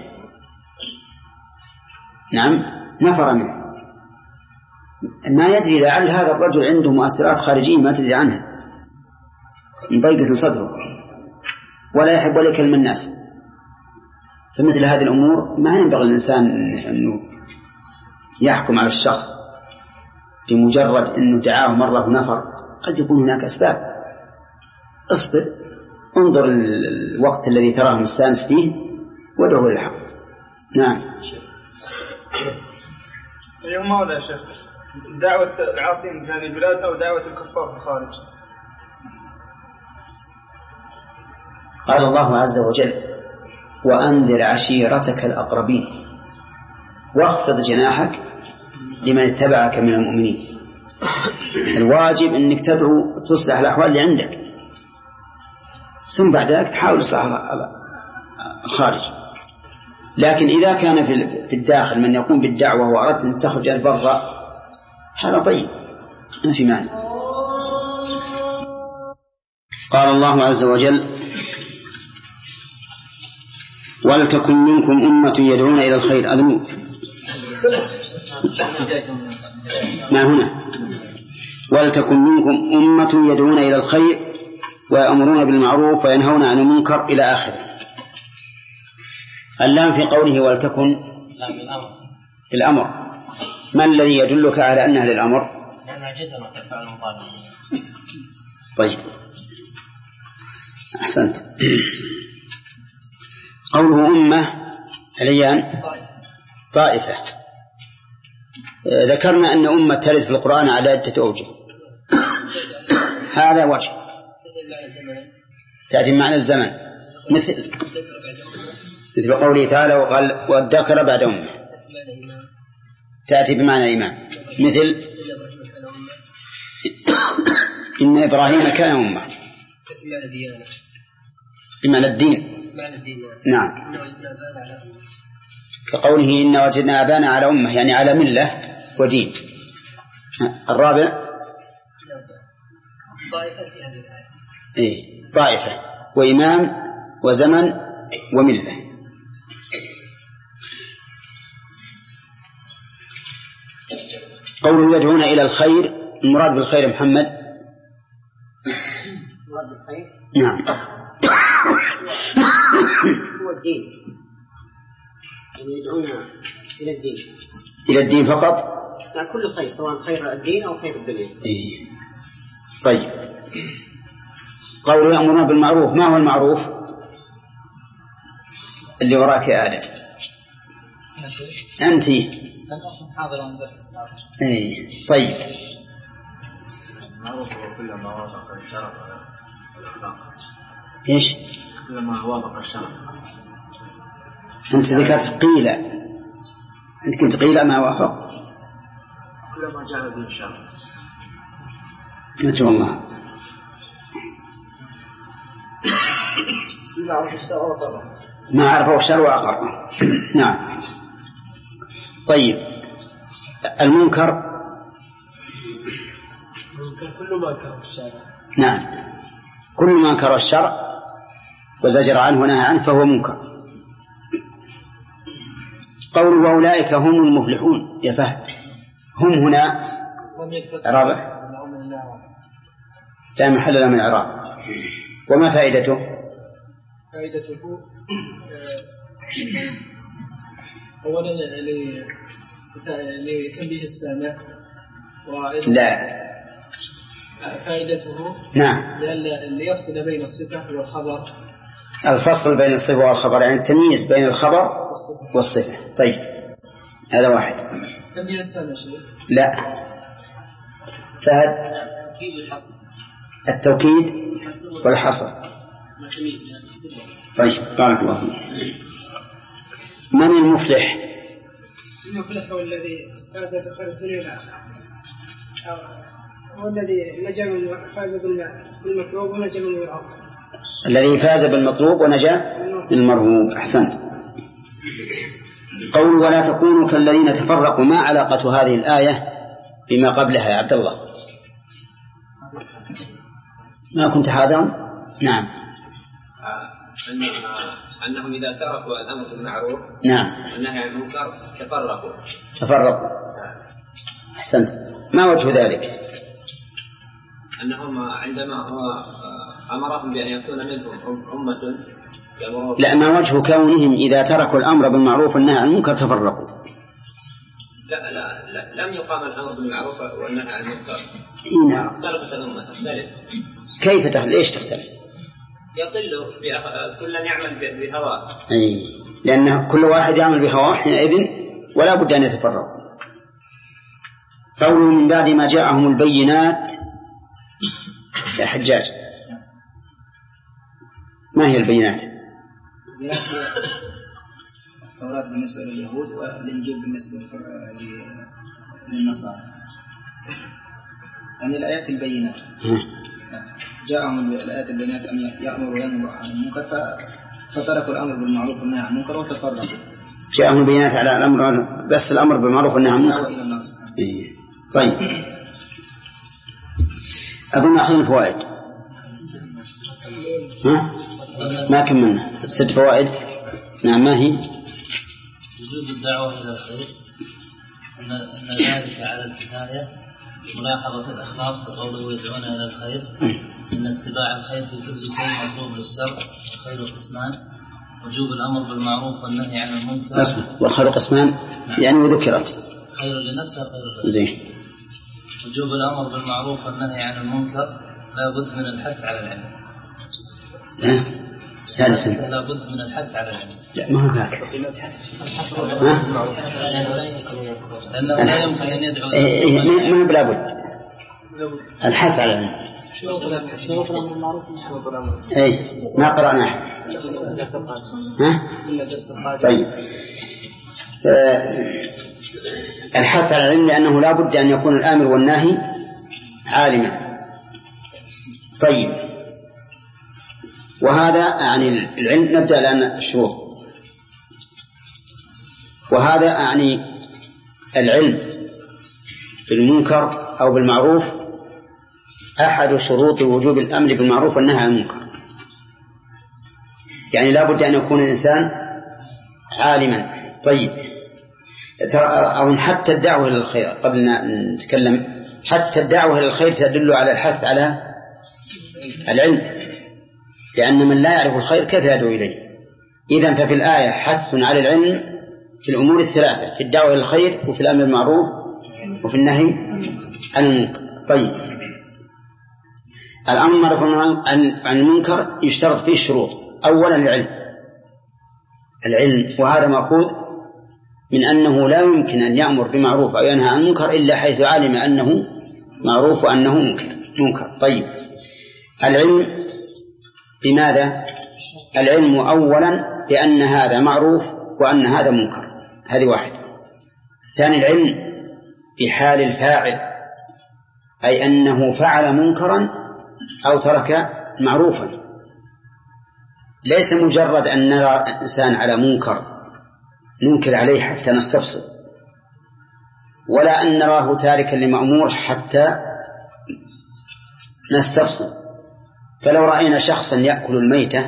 نعم نفر منه، ما يدري لعل هذا الرجل عنده مؤثرات خارجية ما تدري عنها مضيقة صدره ولا يحب ولا يكلم الناس. فمثل هذه الأمور ما ينبغي الإنسان أنه يحكم على الشخص بمجرد أنه دعاه مرة ونفر. قد يكون هناك أسباب. اصبر انظر الوقت الذي تراه مستانس فيه وادعه للحق. نعم. اليوم ماذا يا شيخ دعوة العاصين في هذه البلاد أو دعوة الكفار في الخارج؟ قال الله عز وجل وأنذر عشيرتك الأقربين واخفض جناحك لمن اتبعك من المؤمنين. الواجب أنك تدعو تصلح الأحوال اللي عندك ثم بعد ذلك تحاول إصلاح الخارج. لكن إذا كان في الداخل من يقوم بالدعوة وأردت أن تخرج البر هذا طيب ما في مانع. قال الله عز وجل ولتكن منكم أمة يدعون إلى الخير. أذنوا ما هنا ولتكن منكم أمة يدعون إلى الخير ويأمرون بالمعروف وينهون عن المنكر إلى آخره. اللام في قوله ولتكن الأمر ما الذي يدلك على أنها للأمر؟ لأنها جزم وترفع المضارع. طيب أحسنت. قوله أمة عليان طائفة. ذكرنا أن أمة ترد في القرآن على عدة أوجه. هذا وجه تأتي معنى الزمن مثل مثل قوله تعالى وقال والذكر بعد أمة تأتي بمعنى إمام مثل إن إبراهيم كان أمة بمعنى الدين. نعم كقوله إن وجدنا آبانا على أمة يعني على ملة ودين. الرابع إيه طائفة وإمام وزمن وملة. قوله يدعون إلى الخير المراد بالخير محمد المراد بالخير نعم هو الدين يدعون إلى الدين إلى الدين فقط لا كل خير سواء خير الدين أو خير الدنيا. إيه. طيب قوله يأمرون بالمعروف ما هو المعروف اللي وراك يا آدم أنت إيه. طيب معروف كلما وافق الشرع والأخلاق. إيش؟ كلما وافق الشرع. أنت ذكرت قيل، أنت كنت قيل ما وافق. كلما جاء به الشرع. ما شاء الله. ما عرفوا الشر وأقر. نعم. طيب المنكر كل ما أنكره الشرع. نعم كل ما أنكر الشرع وزجر عنه ونهى عنه فهو منكر. قول وأولئك هم المفلحون يا فهد، هم هنا رابع لا محل له من الإعراب. وما فائدته؟ فائدته أولا لتنبيه السامع، لا فائدته نعم ليفصل بين الصفة والخبر. الفصل بين الصفة والخبر يعني التمييز بين الخبر والصفة. طيب هذا واحد. تنبيه السامع شيء؟ لا فهد التوكيد والحصر. طيب بارك الله فيك. من المفلح؟ المفلح هو الذي فاز بخير الدنيا والآخرة، هو الذي نجا من فاز بالمطلوب ونجا من المرغوب. الذي فاز بالمطلوب ونجا من المرغوب. أحسنت. قول ولا تكونوا كالذين تفرقوا، ما علاقة هذه الآية بما قبلها يا عبد الله؟ ما كنت حاضرا؟ نعم. أنهم إذا تركوا الأمر بالمعروف نعم والنهي عن المنكر تفرقوا تفرقوا. أحسنت. ما وجه ذلك؟ أنهم عندما أمرهم بأن يكون منهم أمة يأمرون. لا ما وجه كونهم إذا تركوا الأمر بالمعروف والنهي عن المنكر تفرقوا؟ لا لا, لا لم يقام الأمر بالمعروف والنهي عن المنكر. نعم. اختلفت الأمة تختلف. كيف تختلف؟ ليش تختلف؟ يضل كل يعمل بهواه. أي لأن كل واحد يعمل بهواه حينئذ ولا بد أن يتفرقوا. قولوا من بعد ما جاءهم البينات يا حجاج، ما هي البينات؟ التوراة بالنسبة لليهود والإنجيل بالنسبة للنصارى، يعني الآيات البينات. جاءهم الآيات البينات أن يأمروا وينهوا عن المنكر فتركوا الأمر بالمعروف والنهي عن المنكر وتفرقوا. جاءهم البينات على الأمر بس الأمر بالمعروف والنهي عن المنكر. طيب أظن أخذنا الفوائد. ها؟ ما كملنا ست فوائد. نعم ما هي؟ وجوب الدعوة إلى الخير، أن أن ذلك على الكفاية، ملاحظة الإخلاص بقوله يدعون إلى الخير، أن اتباع الخير في كل شيء مطلوب للشرع، خير قسمان، وجوب الأمر بالمعروف والنهي عن المنكر. والخير قسمان يعني وذكرت خير لنفسه خير زين. وجوب الأمر بالمعروف والنهي عن المنكر لا بد من الحث على العلم. سادسا لا بد من الحث على العلم. لا ما هو هذا. لأنه لا يمكن أن يدعو. ما هو بلا بد الحث على العلم. شروط الأمر بالمعروف. إيه ما قرأنا. ها؟ طيب الحث على العلم لأنه لا بد أن يكون الآمر والناهي عالما. طيب وهذا يعني العلم. نبدأ الآن الشروط. وهذا يعني العلم بالمنكر أو بالمعروف أحد شروط وجوب الأمر بالمعروف والنهي عن المنكر. يعني لا بد أن يكون الإنسان عالما. طيب أو حتى الدعوة إلى الخير قبل أن نتكلم، حتى الدعوة إلى الخير تدل على الحث على العلم، لأن من لا يعرف الخير كيف يدعو إليه؟ إذن ففي الآية حث على العلم في الأمور الثلاثة، في الدعوة إلى الخير وفي الأمر بالمعروف وفي النهي عن المنكر. طيب الأمر عن المنكر يشترط فيه الشروط. أولا العلم العلم وهذا مأخوذ من أنه لا يمكن أن يأمر بمعروف أو ينهى عن منكر إلا حيث علم أنه معروف وأنه منكر. منكر. طيب العلم بماذا؟ العلم أولا بأن هذا معروف وأن هذا منكر، هذه واحد. ثاني العلم بحال الفاعل، أي أنه فعل منكرا أو ترك معروفا، ليس مجرد أن نرى إنسان على منكر ننكر عليه حتى نستفسر، ولا أن نراه تاركا لمأمور حتى نستفسر. فلو رأينا شخصا يأكل الميتة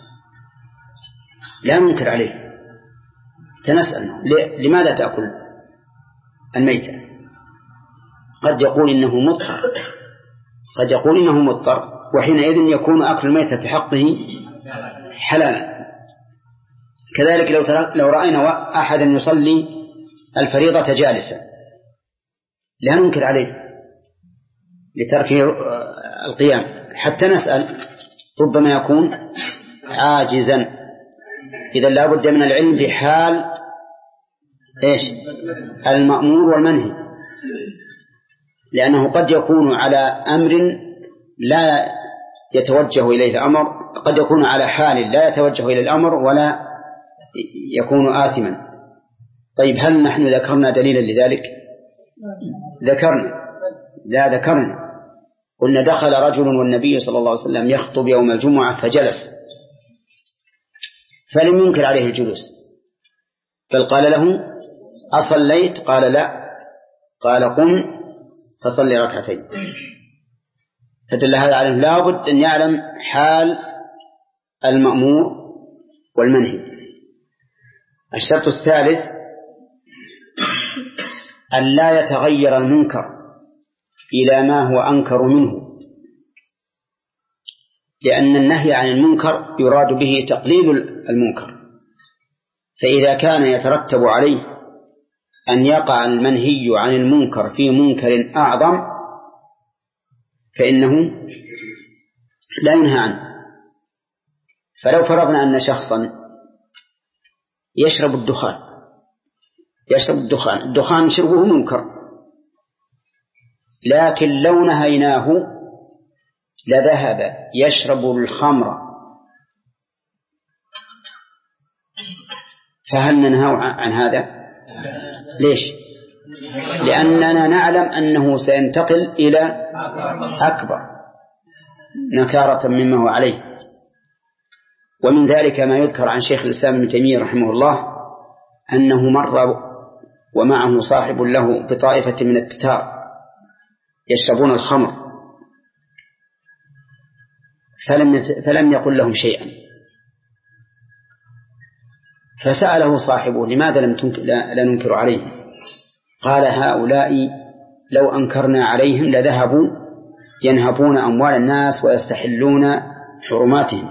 لا ننكر عليه، تنسأل لماذا تأكل الميتة؟ قد يقول إنه مضطر، قد يقول إنه مضطر، وحينئذ يكون أكل الميتة في حقه حلالا. كذلك لو, لو رأينا أحدا يصلي الفريضة جالسا لا ننكر عليه لترك القيام حتى نسأل، ربما يكون عاجزا. إذا لا بد من العلم بحال إيش؟ المأمور والمنهي، لأنه قد يكون على أمر لا يتوجه إليه الأمر، قد يكون على حال لا يتوجه إلى الأمر ولا يكون آثما. طيب هل نحن ذكرنا دليلا لذلك؟ ذكرنا، لا ذكرنا. قلنا دخل رجل والنبي صلى الله عليه وسلم يخطب يوم الجمعة فجلس، فلم ينكر عليه الجلوس، بل قال له أصليت؟ قال لا، قال قم فصلي ركعتين. فدل هذا على لا بد أن يعلم حال المأمور والمنهي. الشرط الثالث أن لا يتغير المنكر إلى ما هو أنكر منه، لأن النهي عن المنكر يراد به تقليل المنكر، فإذا كان يترتب عليه أن يقع المنهي عن المنكر في منكر أعظم فإنه لا ينهى عنه. فلو فرضنا أن شخصا يشرب الدخان يشرب الدخان الدخان شربه منكر، لكن لو نهيناه لذهب يشرب الخمر، فهل ننهى عن هذا؟ ليش؟ لأننا نعلم أنه سينتقل إلى أكبر نكارة مما هو عليه. ومن ذلك ما يذكر عن شيخ الإسلام ابن تيمية رحمه الله أنه مر ومعه صاحب له بطائفة من التتار يشربون الخمر، فلم فلم يقل لهم شيئا، فسأله صاحبه لماذا لم تنكر لا ننكر عليهم؟ قال هؤلاء لو أنكرنا عليهم لذهبوا ينهبون أموال الناس ويستحلون حرماتهم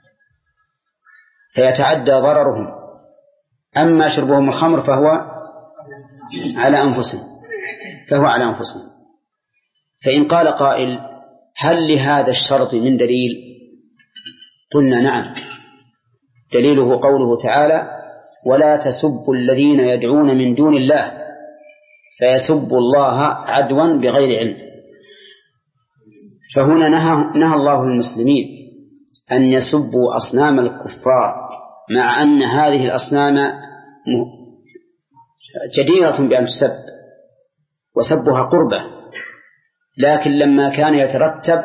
فيتعدى ضررهم، أما شربهم الخمر فهو على أنفسهم فهو على أنفسهم. فإن قال قائل هل لهذا الشرط من دليل؟ قلنا نعم، دليله قوله تعالى ولا تسبوا الذين يدعون من دون الله فيسبوا الله عدوا بغير علم. فهنا نهى, نهى الله المسلمين أن يسبوا أصنام الكفار، مع أن هذه الأصنام جديرة بأن تسب وسبها قربة، لكن لما كان يترتب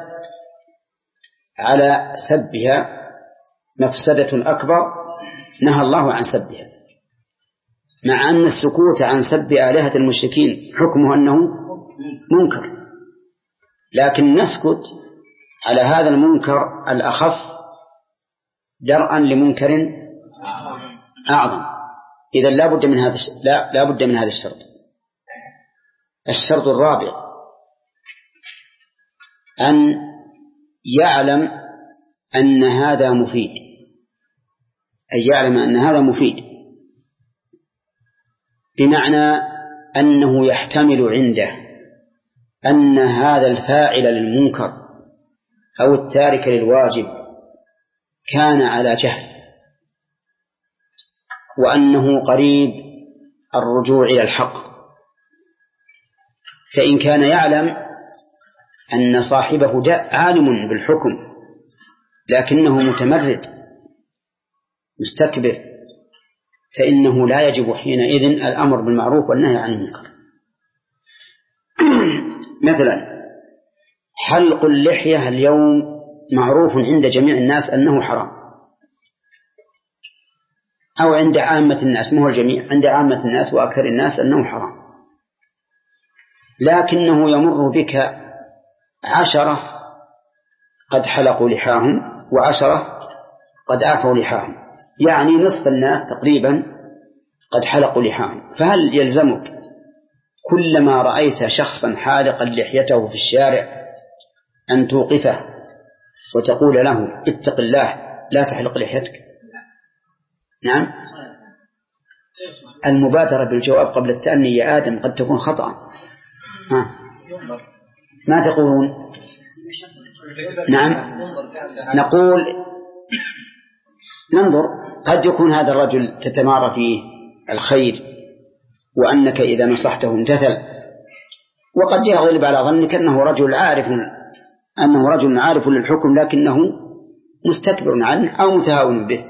على سبها مفسدة أكبر نهى الله عن سبها، مع أن السكوت عن سب آلهة المشركين حكمه أنه منكر، لكن نسكت على هذا المنكر الأخف درءا لمنكر أعظم. إذا لا بد من هذا لا لا بد من هذا الشرط. الشرط الرابع أن يعلم أن هذا مفيد، أي يعلم أن هذا مفيد بمعنى أنه يحتمل عنده أن هذا الفاعل للمنكر أو التارك للواجب كان على جهل، وأنه قريب الرجوع إلى الحق. فإن كان يعلم أن صاحبه جاء عالم بالحكم لكنه متمرد مستكبر، فإنه لا يجب حينئذ الأمر بالمعروف والنهي عن المنكر. مثلا حلق اللحية اليوم معروف عند جميع الناس أنه حرام، أو عند عامة الناس، مو الجميع، عند عامة الناس وأكثر الناس أنه حرام، لكنه يمر بك عشرة قد حلقوا لحاهم وعشرة قد عافوا لحاهم، يعني نصف الناس تقريبا قد حلقوا لحاهم، فهل يلزمك كلما رأيت شخصا حالقا لحيته في الشارع أن توقفه وتقول له اتق الله لا تحلق لحيتك؟ نعم. المبادرة بالجواب قبل التأني يا آدم قد تكون خطأ. ها. ما تقولون؟ نعم نقول ننظر، قد يكون هذا الرجل تتمارى فيه الخير وأنك إذا نصحته امتثل، وقد يغلب على ظنك أنه رجل عارف أنه رجل عارف للحكم لكنه مستكبر عنه أو متهاون به.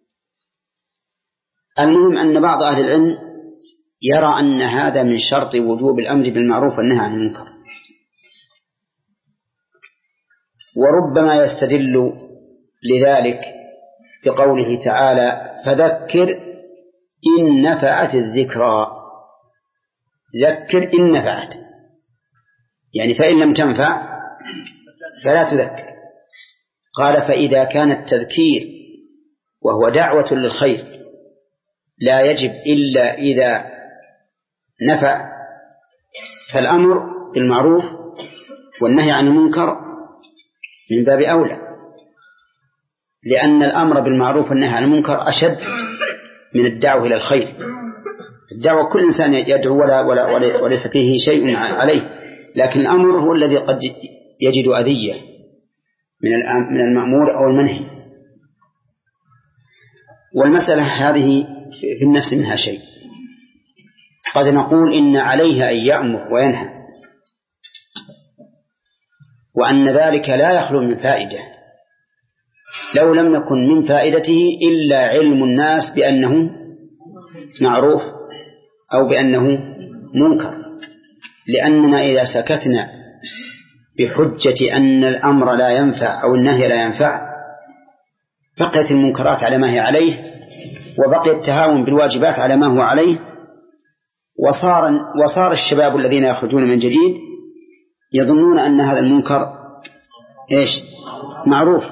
المهم أن بعض أهل العلم يرى أن هذا من شرط وجوب الأمر بالمعروف والنهي عن المنكر، وربما يستدل لذلك بقوله تعالى فذكر إن نفعت الذكرى. ذكر إن نفعت، يعني فإن لم تنفع فلا تذكر. قال فإذا كان التذكير وهو دعوة للخير لا يجب إلا إذا نفع، فالأمر بالمعروف والنهي عن المنكر من باب أولى، لأن الأمر بالمعروف والنهي عن المنكر أشد من الدعوة إلى الخير. الدعوة كل إنسان يدعو ولا ولا وليس فيه شيء عليه، لكن الأمر هو الذي قد يجد أذية من المأمور أو المنهي، والمسألة هذه في النفس منها شيء. قد نقول إن عليه أن يأمر وينهى، وأن ذلك لا يخلو من فائدة، لو لم يكن من فائدته إلا علم الناس بأنه معروف أو بأنه منكر، لأننا إذا سكتنا بحجة أن الأمر لا ينفع أو النهي لا ينفع بقيت المنكرات على ما هي عليه، وبقي التهاون بالواجبات على ما هو عليه، وصار, وصار الشباب الذين يخرجون من جديد يظنون أن هذا المنكر إيش؟ معروف،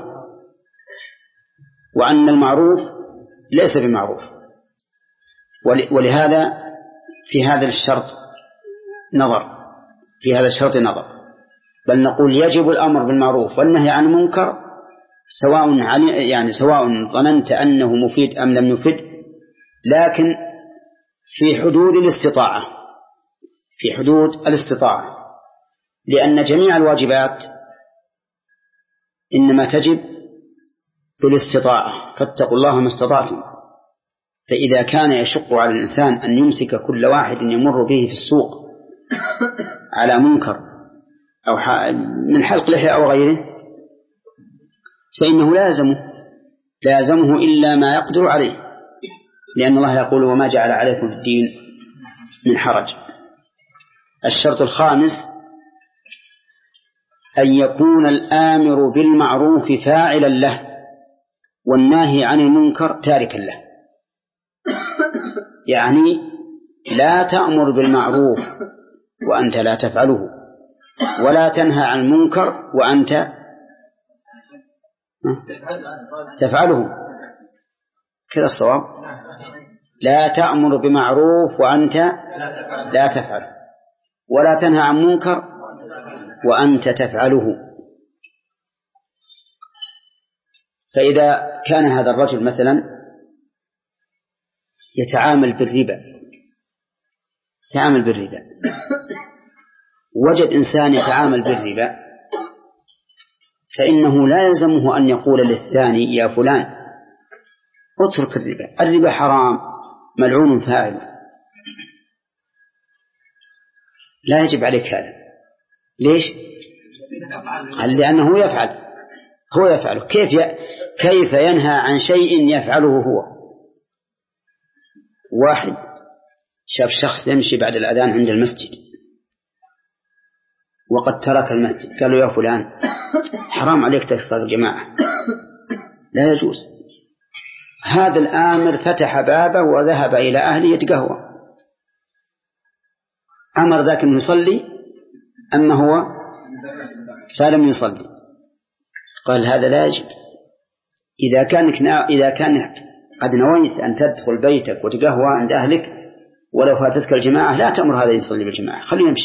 وأن المعروف ليس بمعروف. ولهذا في هذا الشرط نظر في هذا الشرط نظر بل نقول يجب الأمر بالمعروف والنهي عن المنكر سواء يعني سواء ظننت أنه مفيد أم لم يفيد، لكن في حدود الاستطاعة في حدود الاستطاعة لأن جميع الواجبات إنما تجب بالاستطاعة، فاتقوا الله ما استطعتم. فإذا كان يشق على الإنسان أن يمسك كل واحد يمر به في السوق على منكر أو من حلق لحية أو غيره فإنه لازمه لازمه إلا ما يقدر عليه، لأن الله يقول وما جعل عليكم في الدين من حرج. الشرط الخامس أن يكون الآمر بالمعروف فاعلا له والناهي عن المنكر تاركا له، يعني لا تأمر بالمعروف وأنت لا تفعله، ولا تنهى عن المنكر وأنت تفعله. كذا الصواب، لا تأمر بمعروف وأنت لا تفعله، ولا تنهى عن منكر وأنت تفعله. فإذا كان هذا الرجل مثلا يتعامل بالربا يتعامل بالربا وجد إنسان يتعامل بالربا، فإنه لا يلزمه أن يقول للثاني يا فلان اترك الربا، الربا حرام ملعون فاعل. لا يجب عليك هذا. ليش؟ لأنه يفعل هو يفعله. كيف ي... كيف ينهى عن شيء يفعله هو؟ واحد شاف شخص يمشي بعد الأذان عند المسجد وقد ترك المسجد، قال له يا فلان حرام عليك تكسر الجماعة، لا يجوز. هذا الآمر فتح بابه وذهب إلى أهله يتقهوى، أمر ذاك أن يصلي أما هو فلم يصلي. قال هذا لا يجب. إذا كانك إذا كان قد نويت أن تدخل بيتك وتقهوى عند أهلك ولو فاتتك الجماعة لا تأمر هذا يصلي بالجماعة، خليه يمشي.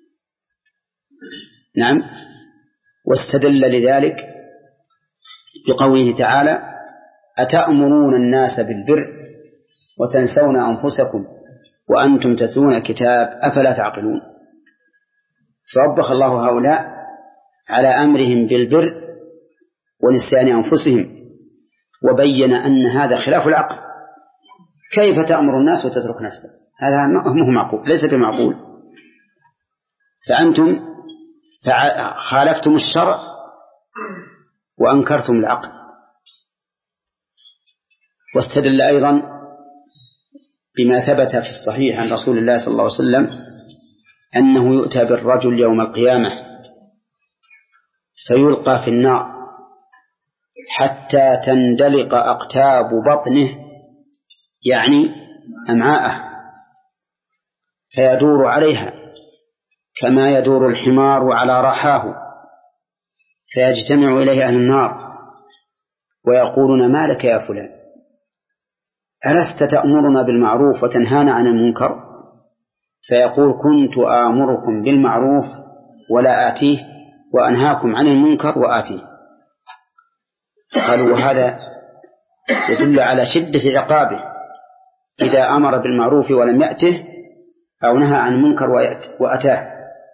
نعم. واستدل لذلك بقوله تعالى أتأمرون الناس بالبر وتنسون أنفسكم وأنتم تتلون الكتاب أفلا تعقلون. فوبخ الله هؤلاء على أمرهم بالبر ونسيان أنفسهم، وبين أن هذا خلاف العقل. كيف تأمر الناس وتترك نفسك؟ هذا ما هو معقول، ليس بمعقول. فأنتم خالفتم الشرع وأنكرتم العقل. واستدل أيضا بما ثبت في الصحيح عن رسول الله صلى الله عليه وسلم أنه يؤتى بالرجل يوم القيامة فيلقى في النار حتى تندلق أقتاب بطنه، يعني أمعاءه، فيدور عليها كما يدور الحمار على رحاه، فيجتمع إليه أهل النار ويقولون ما لك يا فلان، ألست تأمرنا بالمعروف وتنهانا عن المنكر؟ فيقول كنت آمركم بالمعروف ولا آتيه وأنهاكم عن المنكر وآتيه. قالوا وهذا يدل على شدة عقابه إذا أمر بالمعروف ولم يأته أو نهى عن المنكر وأتاه.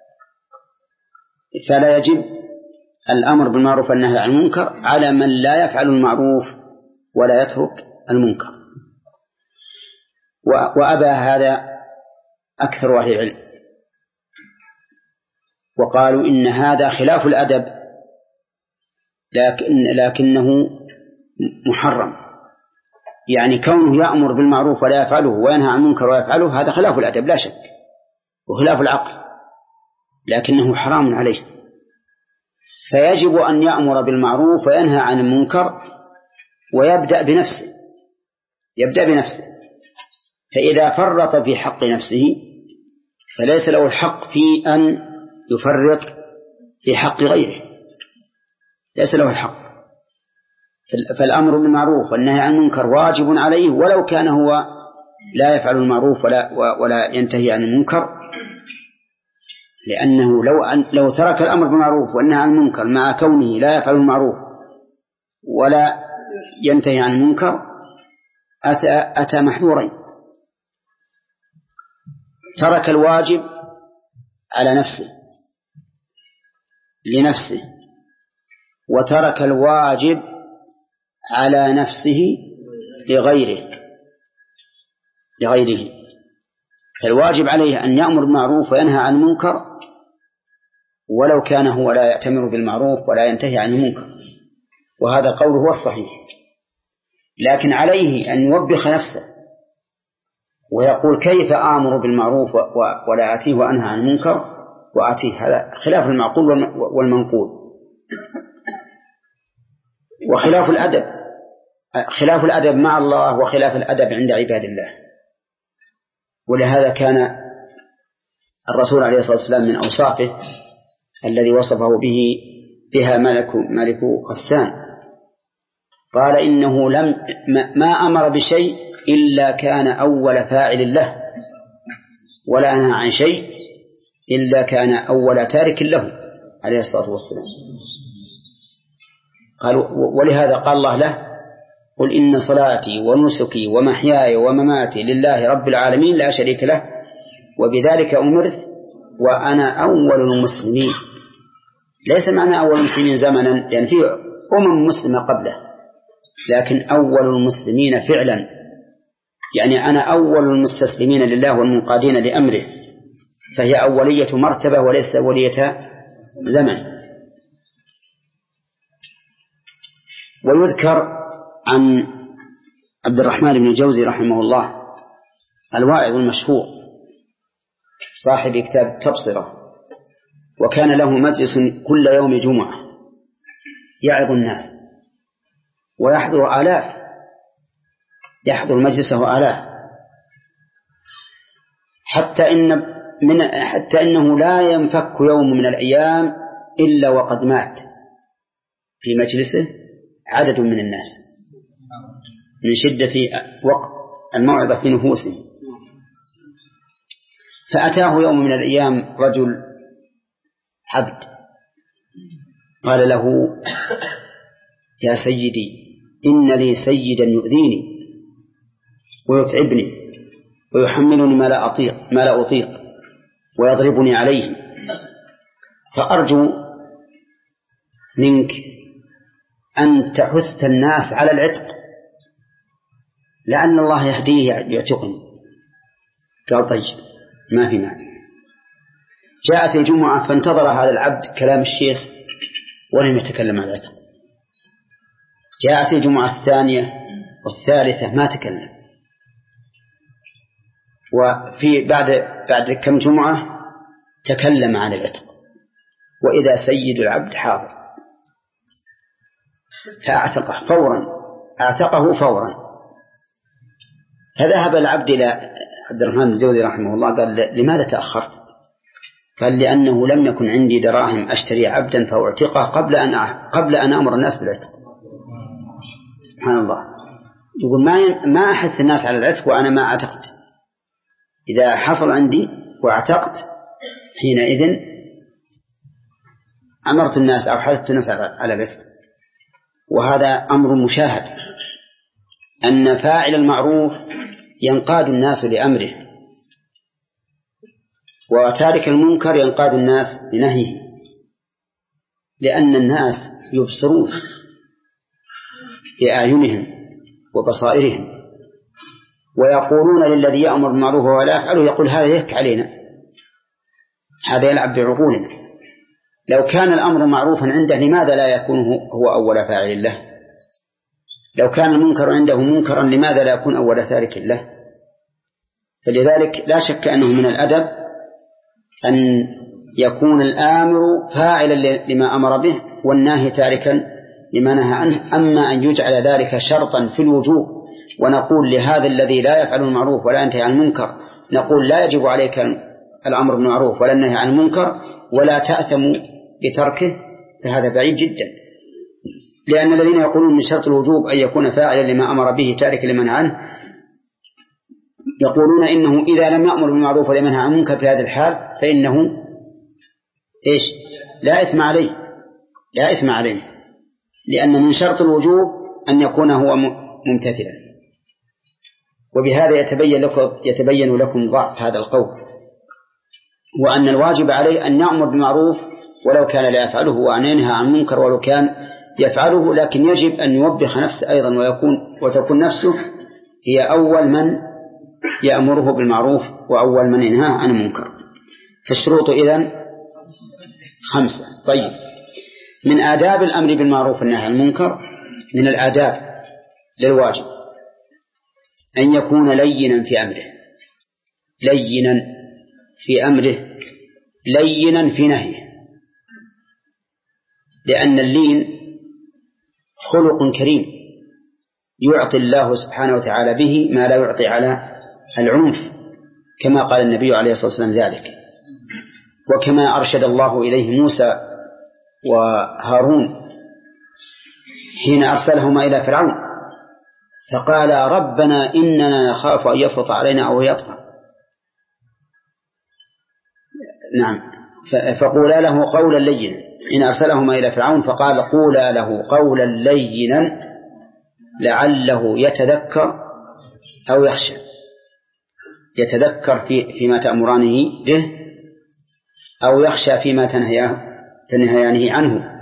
فلا يجب الأمر بالمعروف والنهي عن المنكر على من لا يفعل المعروف ولا يترك المنكر. وأبى هذا أكثر أهل العلم، وقالوا إن هذا خلاف الأدب، لكن لكنه محرم. يعني كونه يأمر بالمعروف ولا يفعله وينهى عن المنكر ويفعله هذا خلاف الأدب لا شك، وخلاف العقل، لكنه حرام عليه. فيجب أن يأمر بالمعروف وينهى عن المنكر ويبدأ بنفسه يبدأ بنفسه فإذا فرط في حق نفسه فليس له الحق في أن يفرط في حق غيره، ليس له الحق. فالأمر بالمعروف والنهي عن المنكر واجب عليه ولو كان هو لا يفعل المعروف ولا ولا ينتهي عن المنكر، لأنه لو أن لو ترك الأمر بالمعروف والنهي عن المنكر مع كونه لا يفعل المعروف ولا ينتهي عن المنكر أتى أتى محذورين. ترك الواجب على نفسه لنفسه، وترك الواجب على نفسه لغيره لغيره فالواجب عليه أن يأمر بالمعروف وينهى عن المنكر ولو كان هو لا يأتمر بالمعروف ولا ينتهي عن المنكر، وهذا قوله هو الصحيح. لكن عليه أن يوبخ نفسه ويقول كيف آمر بالمعروف ولا آتيه وأنهى عن المنكر وآتيه، هذا خلاف المعقول والمنقول. وخلاف الأدب خلاف الأدب مع الله وخلاف الأدب عند عباد الله. ولهذا كان الرسول عليه الصلاة والسلام من أوصافه الذي وصفه به بها ملك ملك غسان، قال إنه لم ما أمر بشيء إلا كان أول فاعل له، ولا نهى عن شيء إلا كان أول تارك له عليه الصلاة والسلام. قالوا ولهذا قال الله له قل إن صلاتي ونسكي ومحياي ومماتي لله رب العالمين لا شريك له وبذلك أمرت وأنا أول المسلمين. ليس معنى أول المسلمين زمنا، يعني في أمم مسلمة قبله، لكن أول المسلمين فعلا، يعني أنا أول المستسلمين لله والمنقادين لأمره، فهي أولية مرتبة وليس أولية زمن. ويذكر عن عبد الرحمن بن الجوزي رحمه الله الواعظ المشهور صاحب كتاب تبصرة، وكان له مجلس كل يوم جمعة يعظ الناس ويحضر آلاف، يحضر مجلسه آلاف، حتى إن من حتى إنه لا ينفك يوم من الأيام إلا وقد مات في مجلسه عدد من الناس من شدة وقت الموعظة في نفوسهم. فأتاه يوم من الأيام رجل عبد قال له: يا سيدي، إن لي سيدا يؤذيني ويتعبني ويحملني ما لا أطيق ما لا أطيق ويضربني عليه، فأرجو منك أن تحث الناس على العتق لعل الله يهديه يعتقني. قال: طيب، ما في معنى. جاءت الجمعة فانتظر هذا العبد كلام الشيخ ولم يتكلم عن العتق. جاءت الجمعة الثانية والثالثة ما تكلم. وفي بعد بعد كم جمعة تكلم عن العتق، وإذا سيد العبد حاضر فأعتقه فورا أعتقه فورا. فذهب العبد إلى عبد الرحمن الجوزي رحمه الله قال: لماذا تأخرت؟ قال: لأنه لم يكن عندي دراهم أشتري عبدا فأعتقه قبل أن قبل أن أمر الناس بالعتق. سبحان الله، يقول ما ما أحث الناس على العتق وأنا ما أعتقد. إذا حصل عندي واعتقت حينئذ أمرت الناس أو حثت الناس على العتق. وهذا أمر مشاهد، أن فاعل المعروف ينقاد الناس لأمره، وتارك المنكر ينقاد الناس لنهيه، لأن الناس يبصرون بأعينهم وبصائرهم، ويقولون للذي يأمر بالمعروف ولا يفعله يقول: هذا يهك علينا، هذا يلعب بعقولنا. لو كان الأمر معروفا عنده لماذا لا يكون هو أول فاعل له؟ لو كان المنكر عنده منكرا لماذا لا يكون أول تارك له؟ فلذلك لا شك أنه من الأدب أن يكون الآمر فاعلا لما أمر به والناهي تاركا لما نهى عنه. أما أن يجعل ذلك شرطا في الوجوب ونقول لهذا الذي لا يفعل المعروف ولا ينتهي عن المنكر نقول: لا يجب عليك الأمر بالمعروف ولا النهي عن المنكر ولا تأثم بتركه، فهذا بعيد جدا. لأن الذين يقولون من شرط الوجوب أن يكون فاعلا لما أمر به تارك لما نهى عنه يقولون إنه إذا لم يأمر بالمعروف ولا ينهى عن المنكر في هذه الحال فإنه إيش؟ لا إثم عليه، لا إثم عليه، لأن من شرط الوجوب أن يكون هو ممتثلا. وبهذا يتبين لكم يتبين لكم ضعف هذا القول، وأن الواجب عليه أن يأمر بالمعروف ولو كان لا يفعله، وأن ينهى عن المنكر ولو كان يفعله، لكن يجب أن يوبخ نفسه أيضا ويكون وتكون نفسه هي أول من يأمره بالمعروف وأول من ينهى عن المنكر. فالشروط إذن خمسة. طيب، من آداب الأمر بالمعروف والنهي عن المنكر، من الآداب للواجب أن يكون لينا في أمره، لينا في أمره لينا في نهيه، لأن اللين خلق كريم يعطي الله سبحانه وتعالى به ما لا يعطي على العنف، كما قال النبي عليه الصلاة والسلام ذلك، وكما أرشد الله إليه موسى وهارون حين أرسلهما إلى فرعون فقال: ربنا إننا نخاف أن يفرط علينا أو يطغى. نعم، فقولا له قولا لينا. حين أرسلهما إلى فرعون فقال: قولا له قولا لينا لعله يتذكر أو يخشى، يتذكر في فيما تأمرانه به أو يخشى فيما تنهيانه عنه.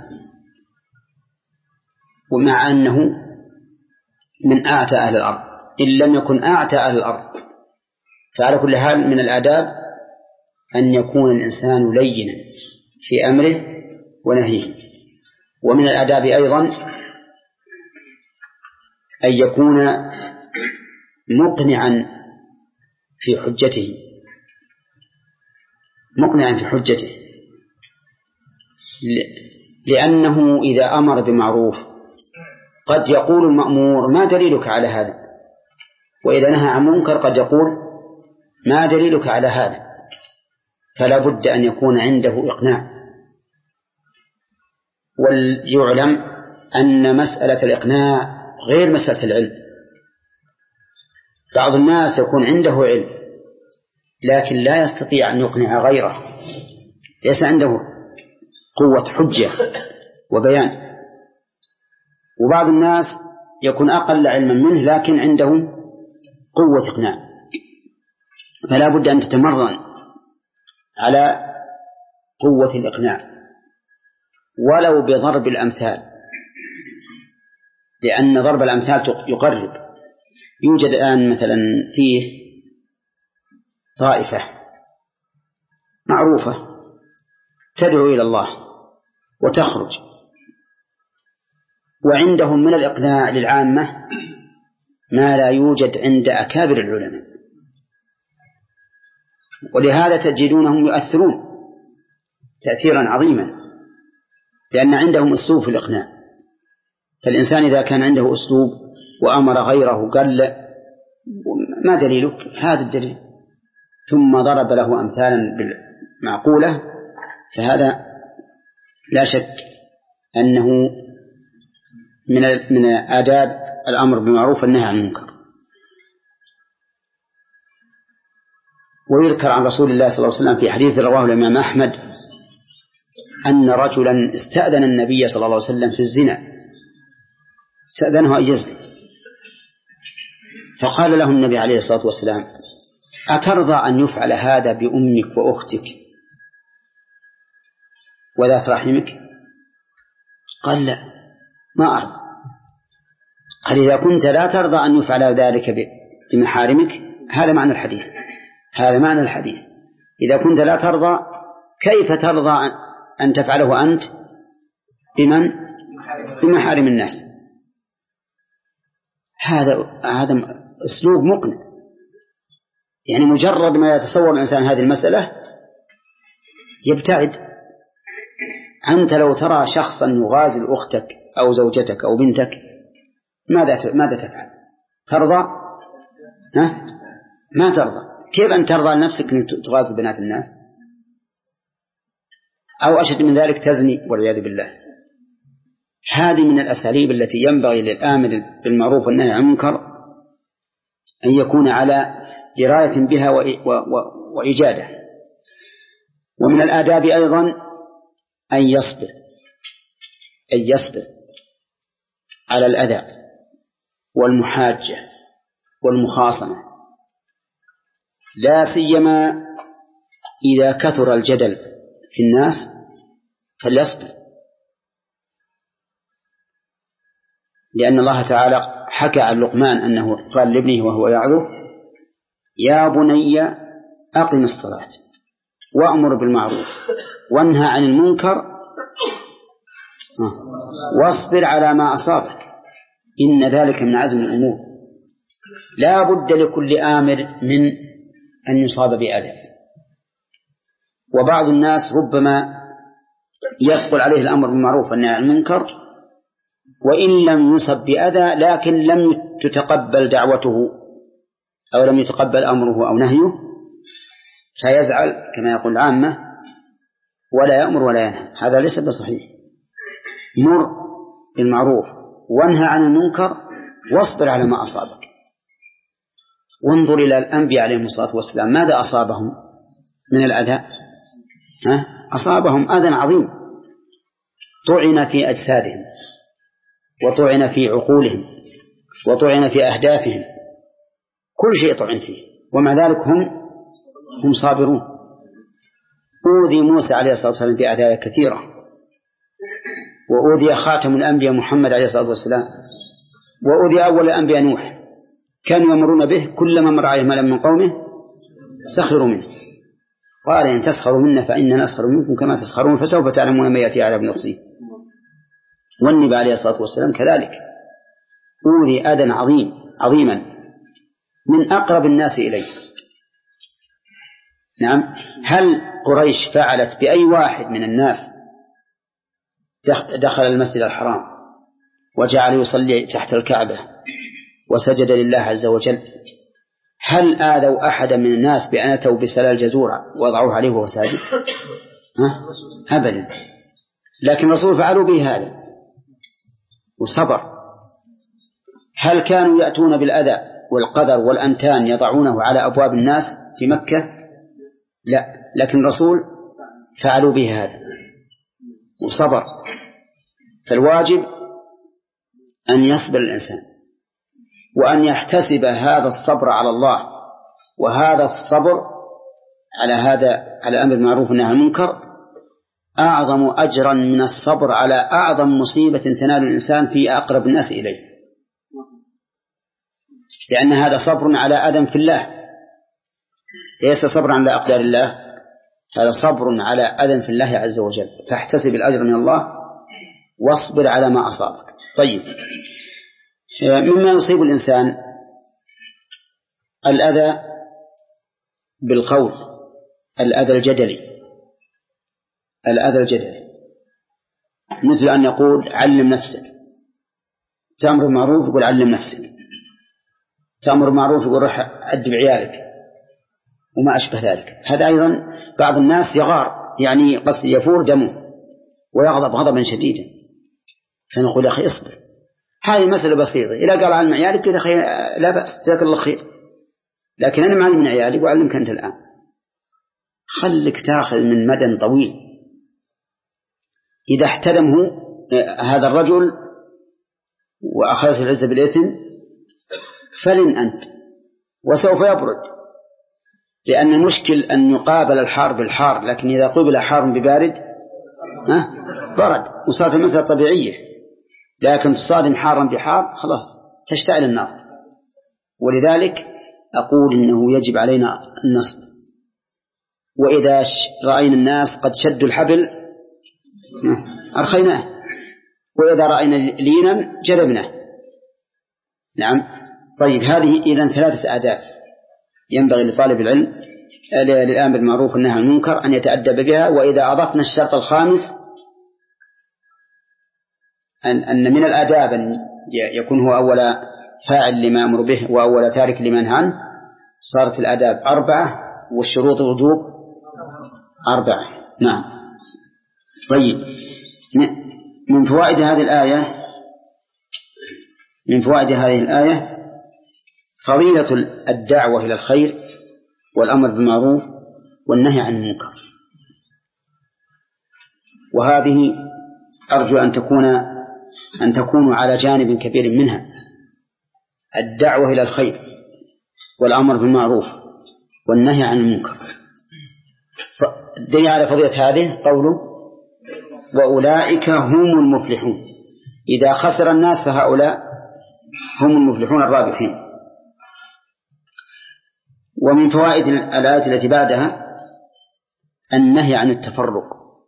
ومع أنه من أعتى أهل الأرض إن لم يكن أعتى أهل الأرض. فعلى كل حال من الآداب أن يكون الإنسان لينا في أمره ونهيه. ومن الآداب أيضا أن يكون مقنعا في حجته مقنعا في حجته لأنه إذا أمر بمعروف قد يقول المأمور ما دليلك على هذا، وإذا نهى عن منكر قد يقول ما دليلك على هذا، فلا بد أن يكون عنده إقناع. وليعلم أن مسألة الإقناع غير مسألة العلم. بعض الناس يكون عنده علم لكن لا يستطيع أن يقنع غيره، ليس عنده قوة حجة وبيان. وبعض الناس يكون أقل علما منه لكن عنده قوة إقناع، فلا بد أن تتمرن على قوة الإقناع ولو بضرب الأمثال، لأن ضرب الأمثال يقرب. يوجد الآن مثلا فيه طائفة معروفة تدعو إلى الله وتخرج، وعندهم من الإقناع للعامة ما لا يوجد عند أكابر العلماء، ولهذا تجدونهم يؤثرون تأثيرا عظيما لأن عندهم أسلوب في الإقناع. فالإنسان إذا كان عنده أسلوب وأمر غيره قال له ما دليلك؟ هذا الدليل، ثم ضرب له أمثالا معقولة، فهذا لا شك أنه من من آداب الأمر بالمعروف والنهي عن المنكر. ويذكر عن رسول الله صلى الله عليه وسلم في حديث رواه الإمام أحمد أن رجلا استأذن النبي صلى الله عليه وسلم في الزنا، استأذنه أن يزني، فقال له النبي عليه الصلاة والسلام أترضى أن يفعل هذا بأمك وأختك وذات رحمك؟ قال لا، ما أرضى. قال إذا كنت لا ترضى أن يفعل ذلك بمحارمك، هذا معنى الحديث هذا معنى الحديث إذا كنت لا ترضى كيف ترضى أن تفعله أنت بمن؟ بمحارم الناس. هذا هذا أسلوب مقنع، يعني مجرد ما يتصور الإنسان هذه المسألة يبتعد. أنت لو ترى شخصا يغازل أختك أو زوجتك أو بنتك ماذا ماذا تفعل؟ ترضى؟ ها؟ ما ترضى. كيف أن ترضى لنفسك أن تغازل بنات الناس؟ أو أشد من ذلك تزني والعياذ بالله. هذه من الأساليب التي ينبغي للآمر بالمعروف والنهي عن المنكر أن يكون على دراية بها وإجادة. ومن الآداب أيضا أن يصبر أن يصبر على الأذى والمحاجة والمخاصمة، لا سيما إذا كثر الجدل في الناس فليصبر، لأن الله تعالى حكى عن لقمان أنه قال لابنه وهو يعظه يا بني أقم الصلاة وأمر بالمعروف وانهى عن المنكر واصبر على ما أصابك إن ذلك من عزم الأمور. لا بد لكل آمر من أن يصاب بأذى، وبعض الناس ربما يثقل عليه الأمر بالمعروف والنهي عن المنكر وإن لم يصب بأذى لكن لم تتقبل دعوته أو لم يتقبل أمره أو نهيه فيزعل كما يقول العامة ولا يأمر ولا ينهى. هذا ليس بصحيح. مر بالمعروف وانهى عن المنكر واصبر على ما أصابك. وانظر إلى الأنبياء عليهم الصلاة والسلام ماذا أصابهم من الأذى؟ ها؟ أصابهم أذى عظيم، طعن في أجسادهم وطعن في عقولهم وطعن في أهدافهم، كل شيء طعن فيه، ومع ذلك هم هم صابرون. أوذي موسى عليه الصلاة والسلام بأذى كثيرة، وأوذي خاتم الأنبياء محمد عليه الصلاة والسلام، وأوذي أول الأنبياء نوح، كانوا يمرون به كلما مر عليه ملأ من قومه سخروا منه قال إن تسخروا منا فإننا نسخر منكم كما تسخرون فسوف تعلمون ما يأتي على ابن أخزيه. والنبي عليه الصلاة والسلام كذلك أوذي أذى عظيم عظيما من أقرب الناس إليه. نعم. هل قريش فعلت بأي واحد من الناس دخل المسجد الحرام وجعل يصلي تحت الكعبة وسجد لله عز وجل، هل آذوا أحدا من الناس بأن أتوا بسلال جزورة وضعوه عليه وهو ساجد؟ أبدا. لكن الرسول فعلوا به هذا وصبر. هل كانوا يأتون بالأذى والقدر والأنتان يضعونه على أبواب الناس في مكة؟ لا، لكن الرسول فعلوا به هذا وصبر. فالواجب أن يصبر الإنسان وأن يحتسب هذا الصبر على الله، وهذا الصبر على هذا على أمر المعروف والنهي عن المنكر أعظم أجرا من الصبر على أعظم مصيبة تنال الإنسان في أقرب الناس إليه، لأن هذا صبر على أذى في الله، ليس صبر على أقدار الله، هذا صبر على أذى في الله عز وجل. فاحتسب الأجر من الله واصبر على ما أصابك. طيب، مما يصيب الإنسان الأذى بالقول، الأذى الجدلي، الأذى الجدلي مثل أن يقول علم نفسك، تأمر معروف يقول علم نفسك، تأمر معروف يقول روح أدب عيالك وما أشبه ذلك. هذا أيضا بعض الناس يغار، يعني قصد يفور دمه ويغضب غضبا شديدا، فنقول يا أخي اصبر، هذه مسألة بسيطة، إذا قال علم عيالك كذا خير لا بأس جزاك الله خير، لكن أنا معلم من عيالك وأعلمك أنت الآن، خلك تأخذ من مدى طويل. إذا احتدمه هذا الرجل وأخذت العزة بالإثم فلن أنت وسوف يبرد، لأن المشكل أن يقابل الحار بالحار، لكن إذا قبل حار ببارد برد وصارت المسألة طبيعية. لكن تصادم حارا بحار خلاص تشتعل النار. ولذلك أقول إنه يجب علينا النصب، وإذا رأينا الناس قد شدوا الحبل أرخيناه، وإذا رأينا لينا جلبناه. نعم. طيب، هذه إذن ثلاثة آداب ينبغي لطالب العلم للآمر بالمعروف والنهي عن المنكر أن يتأدب بها. وإذا أضفنا الشرط الخامس أن أن من الآداب أن يكون هو أول فاعل لما أمر به وأول تارك لما نهى عنه، صارت الآداب أربعة والشروط الوجوب أربعة. نعم. طيب، من فوائد هذه الآية من فوائد هذه الآية فضيلة الدعوة إلى الخير والأمر بالمعروف والنهي عن المنكر، وهذه أرجو أن تكون أن تكونوا على جانب كبير منها، الدعوة إلى الخير والأمر بالمعروف والنهي عن المنكر. الدليل على فضيلة هذه قوله وأولئك هم المفلحون، إذا خسر الناس فهؤلاء هم المفلحون الرابحين. ومن فوائد الآيات التي بعدها النهي عن التفرق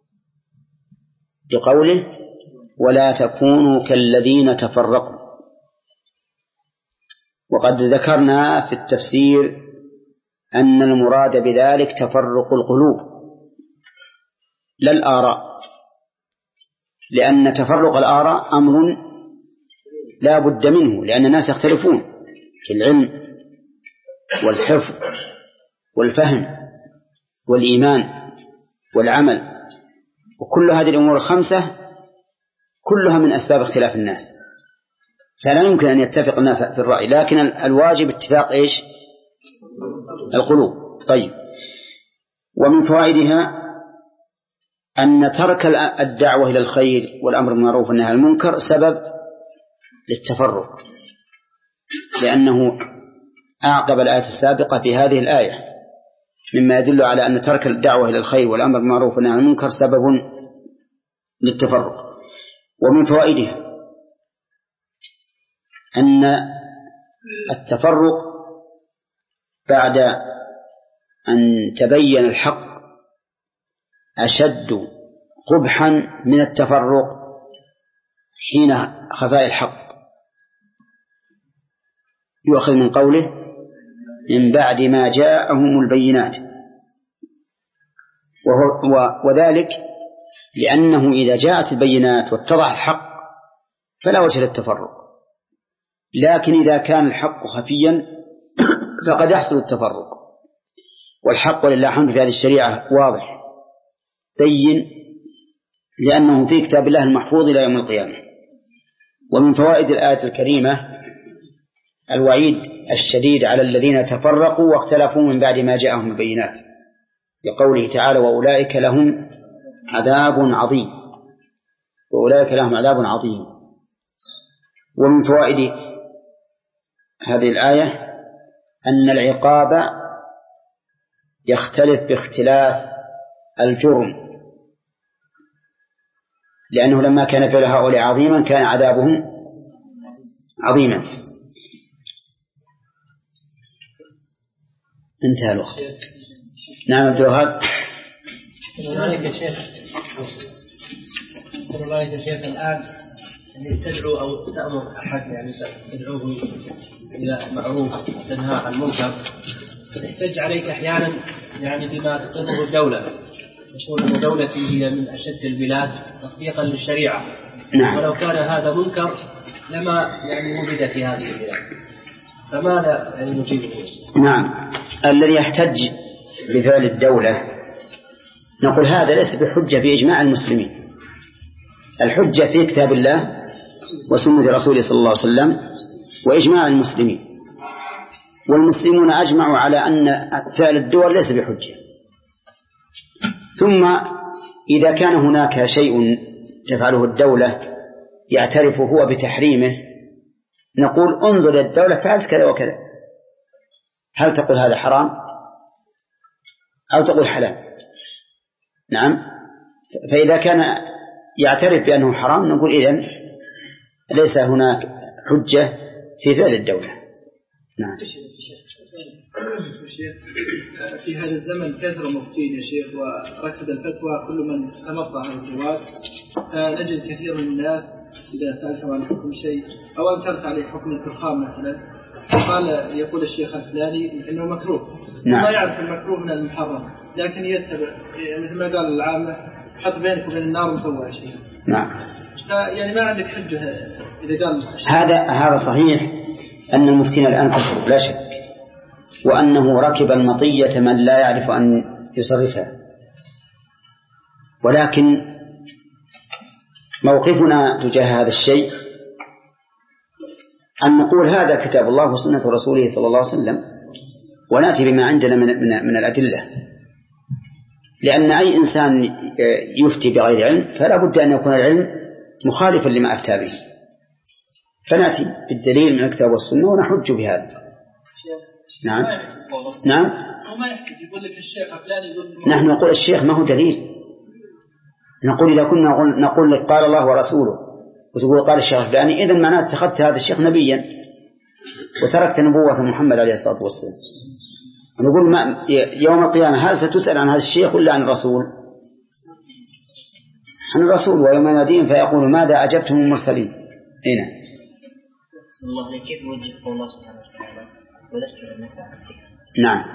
بقوله ولا تكونوا كالذين تفرقوا. وقد ذكرنا في التفسير أن المراد بذلك تفرق القلوب لا الآراء، لأن تفرق الآراء أمر لا بد منه، لأن الناس يختلفون في العلم والحفظ والفهم والإيمان والعمل، وكل هذه الأمور الخمسة كلها من أسباب اختلاف الناس، فلا يمكن أن يتفق الناس في الرأي، لكن الواجب اتفاق إيش؟ القلوب. طيب، ومن فوائدها أن ترك الدعوة إلى الخير والأمر بالمعروف والنهي عن المنكر سبب للتفرق، لأنه أعقب الآية السابقة في هذه الآية مما يدل على أن ترك الدعوة إلى الخير والأمر بالمعروف والنهي عن المنكر سبب للتفرق. ومن فوائدها أن التفرق بعد أن تبين الحق أشد قبحا من التفرق حين خفاء الحق، يؤخذ من قوله من بعد ما جاءهم البينات، وهو وذلك لأنه إذا جاءت البينات واتضح الحق فلا وجه للتفرق، لكن إذا كان الحق خفيا فقد يحصل التفرق، والحق ولله الحمد في هذه الشريعة واضح بين، لأنه في كتاب الله المحفوظ إلى يوم القيامة. ومن فوائد الآية الكريمة الوعيد الشديد على الذين تفرقوا واختلفوا من بعد ما جاءهم البينات، لقوله تعالى وأولئك لهم عذاب عظيم، وأولئك لهم عذاب عظيم. ومن فوائد هذه الآية أن العقاب يختلف باختلاف الجرم، لأنه لما كان فعل هؤلاء عظيما كان عذابهم عظيما. انتهى الوقت. نعم عبد الوهاب. السلام عليكم يا شيخ. السلام عليكم يا شيخ. الآن أن تدعو أو تأمر أحد يعني تدعوه إلى معروف تنهى عن منكر، تحتج عليك أحيانا يعني بما تقره الدولة، يقول أن دولتي هي من أشد البلاد تطبيقا للشريعة. نعم. ولو كان هذا منكر لما يعني وجد في هذه البلاد، فماذا يعني نجيبه؟ نعم. الذي يحتج بفعل الدولة نقول هذا ليس بحجة بإجماع المسلمين، الحجة في كتاب الله وسنة رسوله صلى الله عليه وسلم وإجماع المسلمين، والمسلمون أجمعوا على أن فعل الدول ليس بحجة. ثم إذا كان هناك شيء تفعله الدولة يعترف هو بتحريمه نقول انظر الدولة فعلت كذا وكذا، هل تقول هذا حرام أو تقول حلال؟ نعم. فإذا كان يعترف بأنه حرام نقول إذن ليس هناك حجة في فعل الدولة. نعم. في هذا الزمن كثر مفتين يا شيخ وركب الفتوى كل من تمطع على الجوال، فنجد كثير من الناس إذا سألتم عن حكم شيء أو أنكرت عليه حكم الفرخام مثلا قال يقول الشيخ الفلاني إنه مكروه. نعم. ما يعرف المكروه من المحرم، لكن يتبع مثل ما قال العامة حط بينك وبين النار مسوى شيء. نعم. يعني ما عندك حجة إذا قال هذا هذا صحيح أن المفتين الآن كفر لا شك، وأنه ركب المطية من لا يعرف أن يصرفها، ولكن موقفنا تجاه هذا الشيء أن نقول هذا كتاب الله وسنة رسوله صلى الله عليه وسلم ونأتي بما عندنا من, من, من الأدلة، لأن أي إنسان يفتي بغير علم فلا بد أن يكون العلم مخالفا لما أفتى به، فنأتي بالدليل من الكتاب والسنة ونحج بهذا. نعم. نعم. وما يحكي يقول لك الشيخ فلان يقول نحن نقول الشيخ ما هو دليل، نقول إذا كنا نقول لك قال الله ورسوله وتقول قال الشيخ فلاني إذن معناه اتخذت هذا الشيخ نبيا وتركت نبوة محمد عليه الصلاة والسلام. نقول ما يوم القيامة هل ستسأل عن هذا الشيخ ولا عن الرسول؟ عن الرسول. ويوم يناديهم فيقول ماذا أجبتم المرسلين؟ هنا الله عليه كيف يوجه الله سبحانه وتعالى ولست لم نفعل. نعم.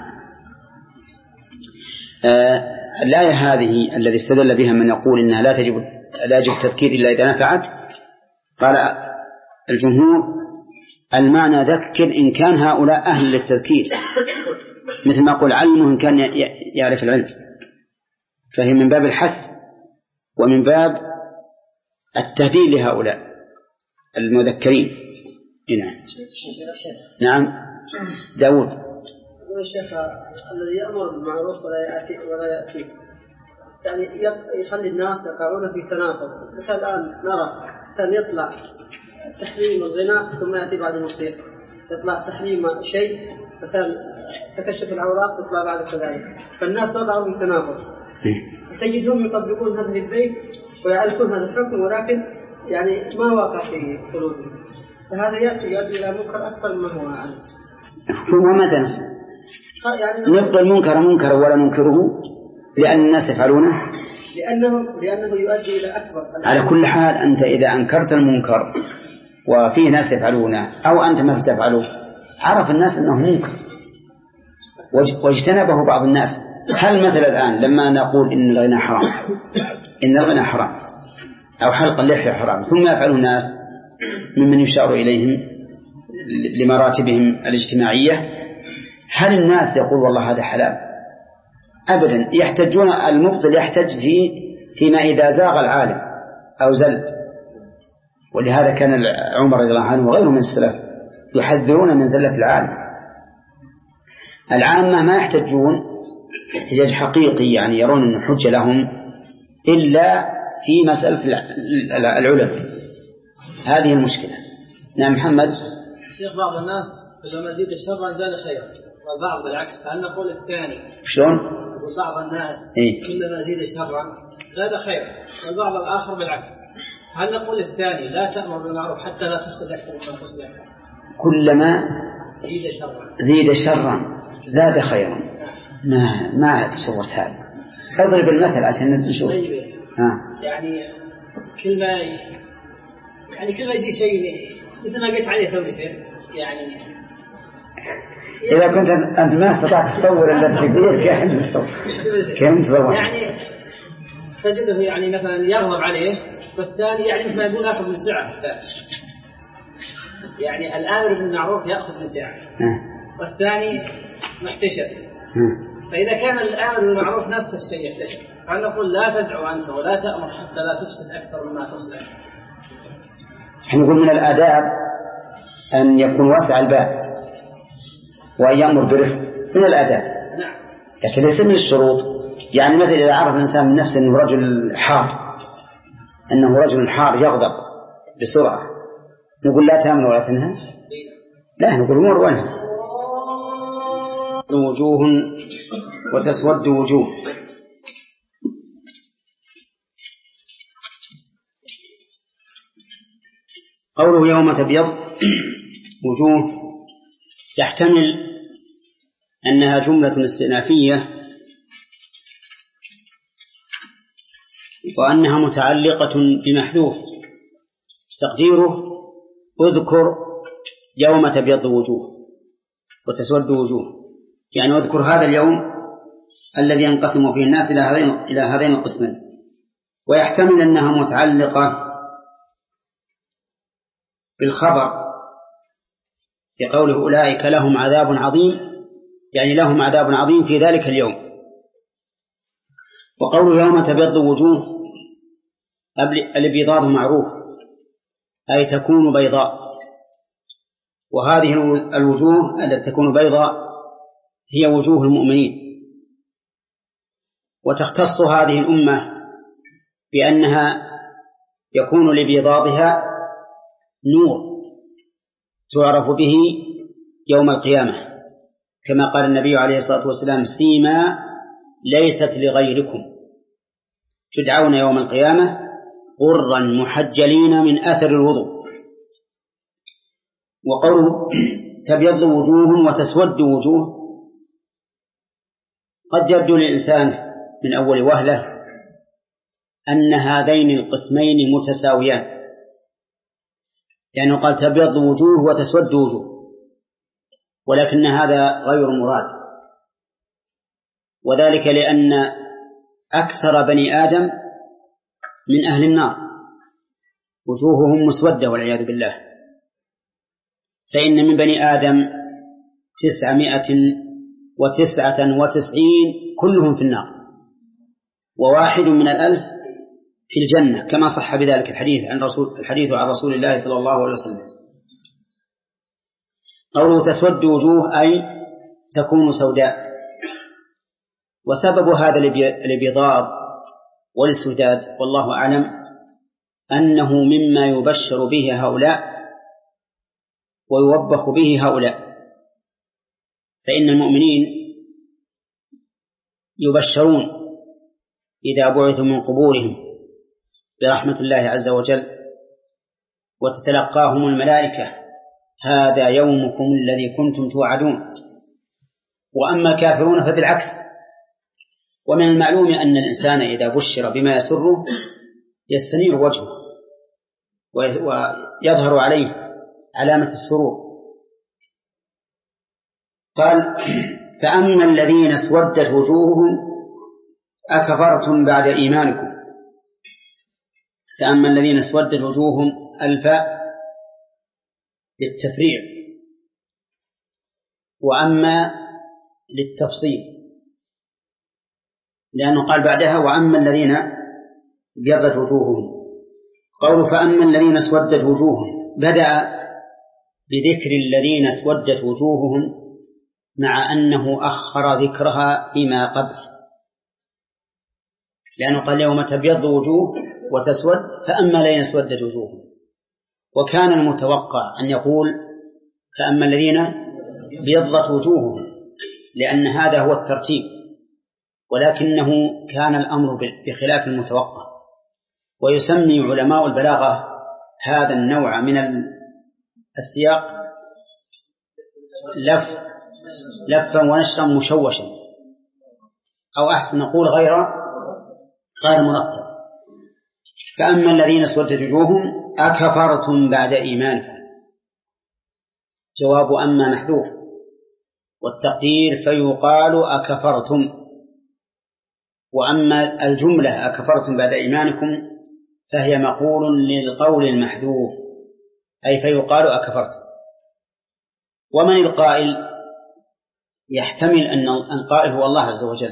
آه الآية هذه الذي استدل بها من يقول إنها لا تجب لا يجب التذكير إلا إذا نفعت، قال الجمهور المعنى ذكر إن كان هؤلاء أهل للتذكير، مثل ما قل علمه إن كان يعرف العلم، فهي من باب الحث ومن باب التهديد لهؤلاء المذكرين. نعم. نعم. داود. الشيخ الذي يأمر بالمعروف ولا يأتي ولا يأتي يعني يخلي الناس يقعون في تناقض. مثل الآن نرى كان يطلع تحريم الغناء ثم يأتي بعد الموسيقى، يطلع تحريم شيء مثلا تكشف العورات يطلع بعد كذلك، فالناس وقعوا في تناقض. تجدهم يطبقون هذه البيت ويعرفون هذا الحكم ولكن يعني ما واقع في قلوبهم، فهذا يأتي يؤدي إلى منكر أكبر مما هو عنه. هو ما دنس يعني نبقى المنكر منكر ولا ننكره لأن الناس يفعلونه، لأنه لأنه يؤدي إلى أكبر. على كل حال أنت إذا أنكرت المنكر وفيه ناس يفعلونه أو أنت ما تفعله عرف الناس أنه منكر واجتنبه بعض الناس. هل مثل الآن لما نقول إن الغنى حرام إن الغنى حرام أو حلق اللحية حرام ثم يفعل الناس ممن يشار إليهم لمراتبهم الاجتماعية، هل الناس يقول والله هذا حلال؟ أبدا. يحتجون، المبطل يحتج في فيما إذا زاغ العالم أو زل. ولهذا كان عمر رضي الله عنه وغيره من السلف يحذرون من زلة العالم. العامة ما يحتجون احتجاج حقيقي، يعني يرون أن حجة لهم إلا في مسألة العلم. هذه المشكلة. نعم محمد. شيخ بعض الناس كلما زيد شرا زاد خيرا، والبعض بالعكس، فهل نقول الثاني؟ شلون؟ وبعض الناس إيه؟ كلما زيد شرا زاد خيرا، والبعض الآخر بالعكس، هل نقول الثاني لا تأمر بالمعروف حتى لا تفسد أكثر مما تصلح؟ كلما زيد شرا زيد شرا زاد خيرا. ما ما تصورت هذا. اضرب المثل عشان نشوف. ها. يعني كل ما يعني كل ما يجي شيء مثل ما قلت عليه ثوري شيء يعني إذا كنت أنت ما استطعت تصور إلا بتقول كيف تصور كيف تصور يعني تجده يعني مثلا يغضب عليه، والثاني يعني مثل ما يقول أخذ من سعة الثاني. يعني الآمر بالمعروف يأخذ من سعة والثاني محتشر. فإذا كان الآمر بالمعروف نفس الشيء يحتشر، فهل نقول لا تدعو أنت ولا تأمر حتى لا تفسد أكثر مما تصلح؟ نقول من الآداب أن يكون واسع الباب وأن يأمر برفق، من الآداب. نعم. لكن ليس من الشروط. يعني مثل إذا عرف الإنسان من نفسه أنه رجل حار أنه رجل حار يغضب بسرعة، نقول لا تأمر ولا تنهى؟ لا، نقول مر وانهى. وجوه وتسود وجوه. قوله يوم تبيض وجوه يحتمل أنها جملة استئنافية وأنها متعلقة بمحذوف تقديره اذكر يوم تبيض وجوه وتسود وجوه، يعني اذكر هذا اليوم الذي ينقسم فيه الناس إلى هذين إلى هذين القسمين. ويحتمل أنها متعلقة بالخبر في قوله أولئك لهم عذاب عظيم، يعني لهم عذاب عظيم في ذلك اليوم. وقوله يوم تبيض وجوه الابيضاء معروف أي تكون بيضاء، وهذه الوجوه التي تكون بيضاء هي وجوه المؤمنين. وتختص هذه الأمة بأنها يكون لبيضاضها نور تعرف به يوم القيامة، كما قال النبي عليه الصلاة والسلام سيما ليست لغيركم تدعون يوم القيامة غرا محجلين من أثر الوضوء. وقوله تبيض وجوه وتسود وجوه قد يبدو للإنسان من أول وهلة أن هذين القسمين متساويان، لأنه قال تبيض وجوه وتسود وجوه، ولكن هذا غير مراد، وذلك لأن أكثر بني آدم من أهل النار وجوههم مسودة والعياذ بالله، فإن من بني آدم تسعمائة وتسعة وتسعين كلهم في النار وواحد من الألف في الجنة، كما صح بذلك الحديث عن رسول الحديث عن رسول الله صلى الله عليه وسلم. قوله تسود وجوه أي تكون سوداء. وسبب هذا الابيضاض والاسوداد والله أعلم أنه مما يبشر به هؤلاء ويوبخ به هؤلاء، فإن المؤمنين يبشرون إذا بعثوا من قبورهم برحمة الله عز وجل وتتلقاهم الملائكة هذا يومكم الذي كنتم توعدون. وأما الكافرون فبالعكس. ومن المعلوم أن الإنسان إذا بشر بما يسره يستنير وجهه ويظهر عليه علامة السرور. قال فأما الذين اسودت وجوههم أكفرتم بعد إيمانكم. فأما الذين اسودت وجوههم الفاء للتفريع، وأما للتفصيل، لأنه قال بعدها وأما الذين ابيضت وجوههم. قوله فأما الذين اسودت وجوههم بدأ بذكر الذين اسودت وجوههم مع أنه أخر ذكرها فيما قبل، لأنه قال يوم تبيض وجوه وتسود فأما الذين اسودت وجوههم، وكان المتوقع أن يقول فأما الذين ابيضت وجوههم، لأن هذا هو الترتيب، ولكنه كان الأمر بخلاف المتوقع. ويسمي علماء البلاغة هذا النوع من السياق لف لفا ونشرا مشوشا، أو أحسن نقول غير غير مرتب. فأما الذين اسودت وجوههم أكفرتم بعد إيمانكم. جواب أما محذوف، والتقدير فيقال أكفرتم. وأما الجملة أكفرتم بعد إيمانكم فهي مقول للقول المحذوف، أي فيقال أكفرتم. ومن القائل؟ يحتمل أن القائل هو الله عز وجل،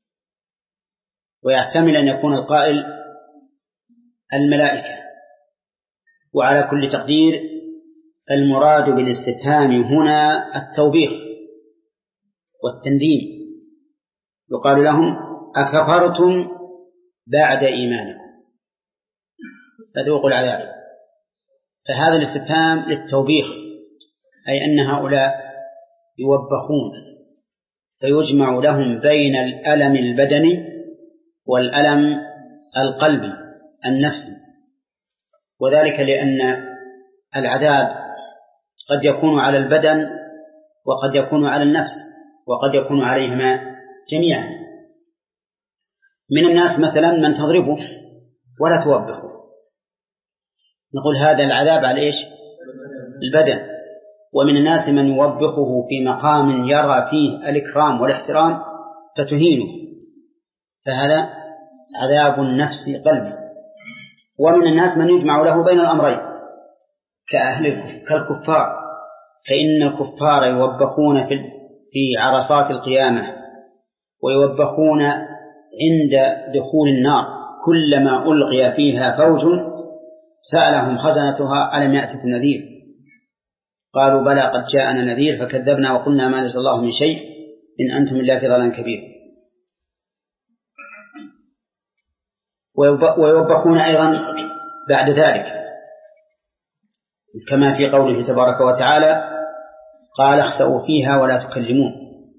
ويحتمل أن يكون القائل الملائكة. وعلى كل تقدير المراد بالاستفهام هنا التوبيخ والتنديم، يقال لهم أكفرتم بعد إيمانكم فذوقوا العذاب. فهذا الاستفهام للتوبيخ، أي أن هؤلاء يوبخون فيجمع لهم بين الألم البدني والألم القلبي النفسي، وذلك لأن العذاب قد يكون على البدن وقد يكون على النفس وقد يكون عليهما جميعا. من الناس مثلا من تضربه ولا توبخه، نقول هذا العذاب على إيش؟ البدن. ومن الناس من يوبخه في مقام يرى فيه الإكرام والاحترام فتهينه، فهذا عذاب النفس قلبي. ومن الناس من يجمع له بين الأمرين كأهل كالكفار، فإن الكفار يوبخون في عرصات القيامة ويوبخون عند دخول النار، كلما ألقي فيها فوج سألهم خزنتها ألم يأتكم نذير؟ قالوا بلى قد جاءنا نذير فكذبنا وقلنا ما نزل الله من شيء إن أنتم إلا في ضلال كبير. ويوبخون أيضا بعد ذلك كما في قوله تبارك وتعالى قال اخسئوا فيها ولا تكلمون،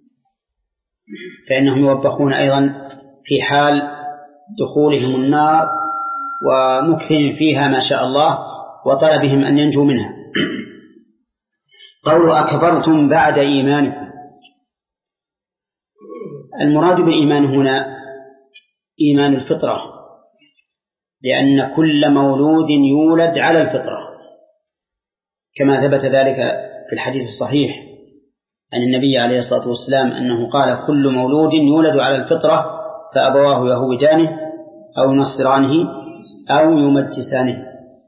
فإنهم يوبخون أيضا في حال دخولهم النار ومكثهم فيها ما شاء الله وطلبهم أن ينجوا منها. قولوا أكفرتم بعد إيمانكم، المراد بالإيمان هنا إيمان الفطرة، لأن كل مولود يولد على الفطرة، كما ثبت ذلك في الحديث الصحيح عن النبي عليه الصلاة والسلام أنه قال كل مولود يولد على الفطرة فأبواه يهودانه أو ينصرانه أو يمجسانه.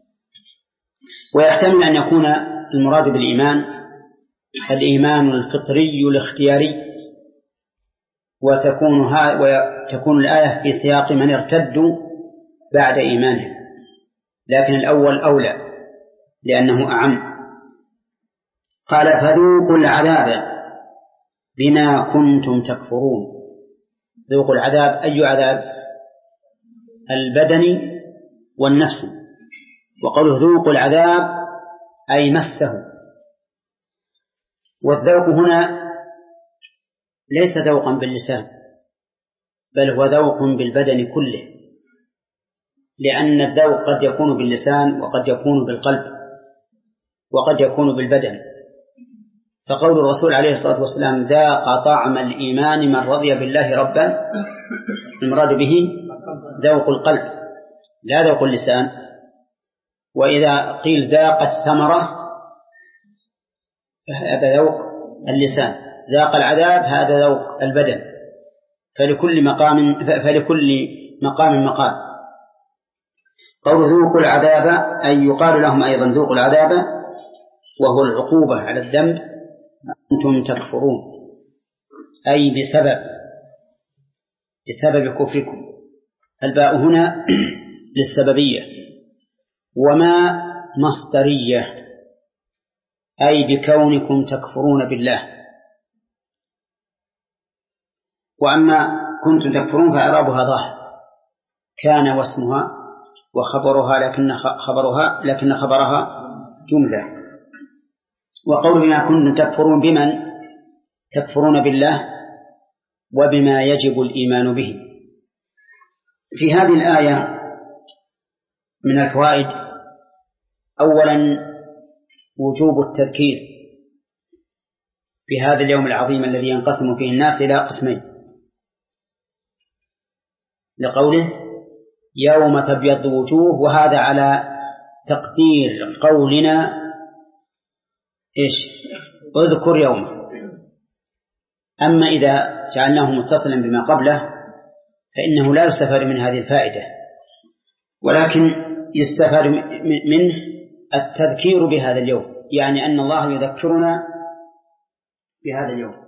ويحتمل أن يكون المراد بالإيمان الإيمان الفطري الاختياري، وتكون, وتكون الآية في سياق من ارتدوا بعد إيمانه، لكن الأول أولى لأنه أعم. قال فذوقوا العذاب بما كنتم تكفرون. ذوقوا العذاب، أي عذاب؟ البدني والنفسي. وقوله ذوقوا العذاب أي مسه. والذوق هنا ليس ذوقا باللسان، بل هو ذوق بالبدن كله، لأن الذوق قد يكون باللسان وقد يكون بالقلب وقد يكون بالبدن. فقول الرسول عليه الصلاة والسلام ذاق طعم الإيمان من رضي بالله ربا، المراد به ذوق القلب لا ذوق اللسان. وإذا قيل ذاق الثمرة فهذا ذوق اللسان، ذاق العذاب هذا ذوق البدن، فلكل مقام فلكل مقام مقال. قول ذوقوا العذاب أي يقال لهم أيضا ذوقوا العذاب، وهو العقوبة على الذنب أنتم تكفرون، أي بسبب بسبب كفركم. الباء هنا للسببية، وما مصدرية أي بكونكم تكفرون بالله. وأما كنتم تكفرون فإعرابها ظاهر، كان واسمها وخبرها لكن خبرها لكن خبرها جملة. وقول بما كنتم تكفرون بمن تكفرون بالله وبما يجب الإيمان به. في هذه الآية من الفوائد أولا وجوب التذكير بهذا اليوم العظيم الذي ينقسم فيه الناس إلى قسمين، لقوله يوم تبيض وجوه، وهذا على تقدير قولنا إيش اذكر يوم. أما إذا جعلناه متصلا بما قبله فإنه لا يستفاد من هذه الفائدة، ولكن يستفاد منه التذكير بهذا اليوم، يعني أن الله يذكرنا بهذا اليوم.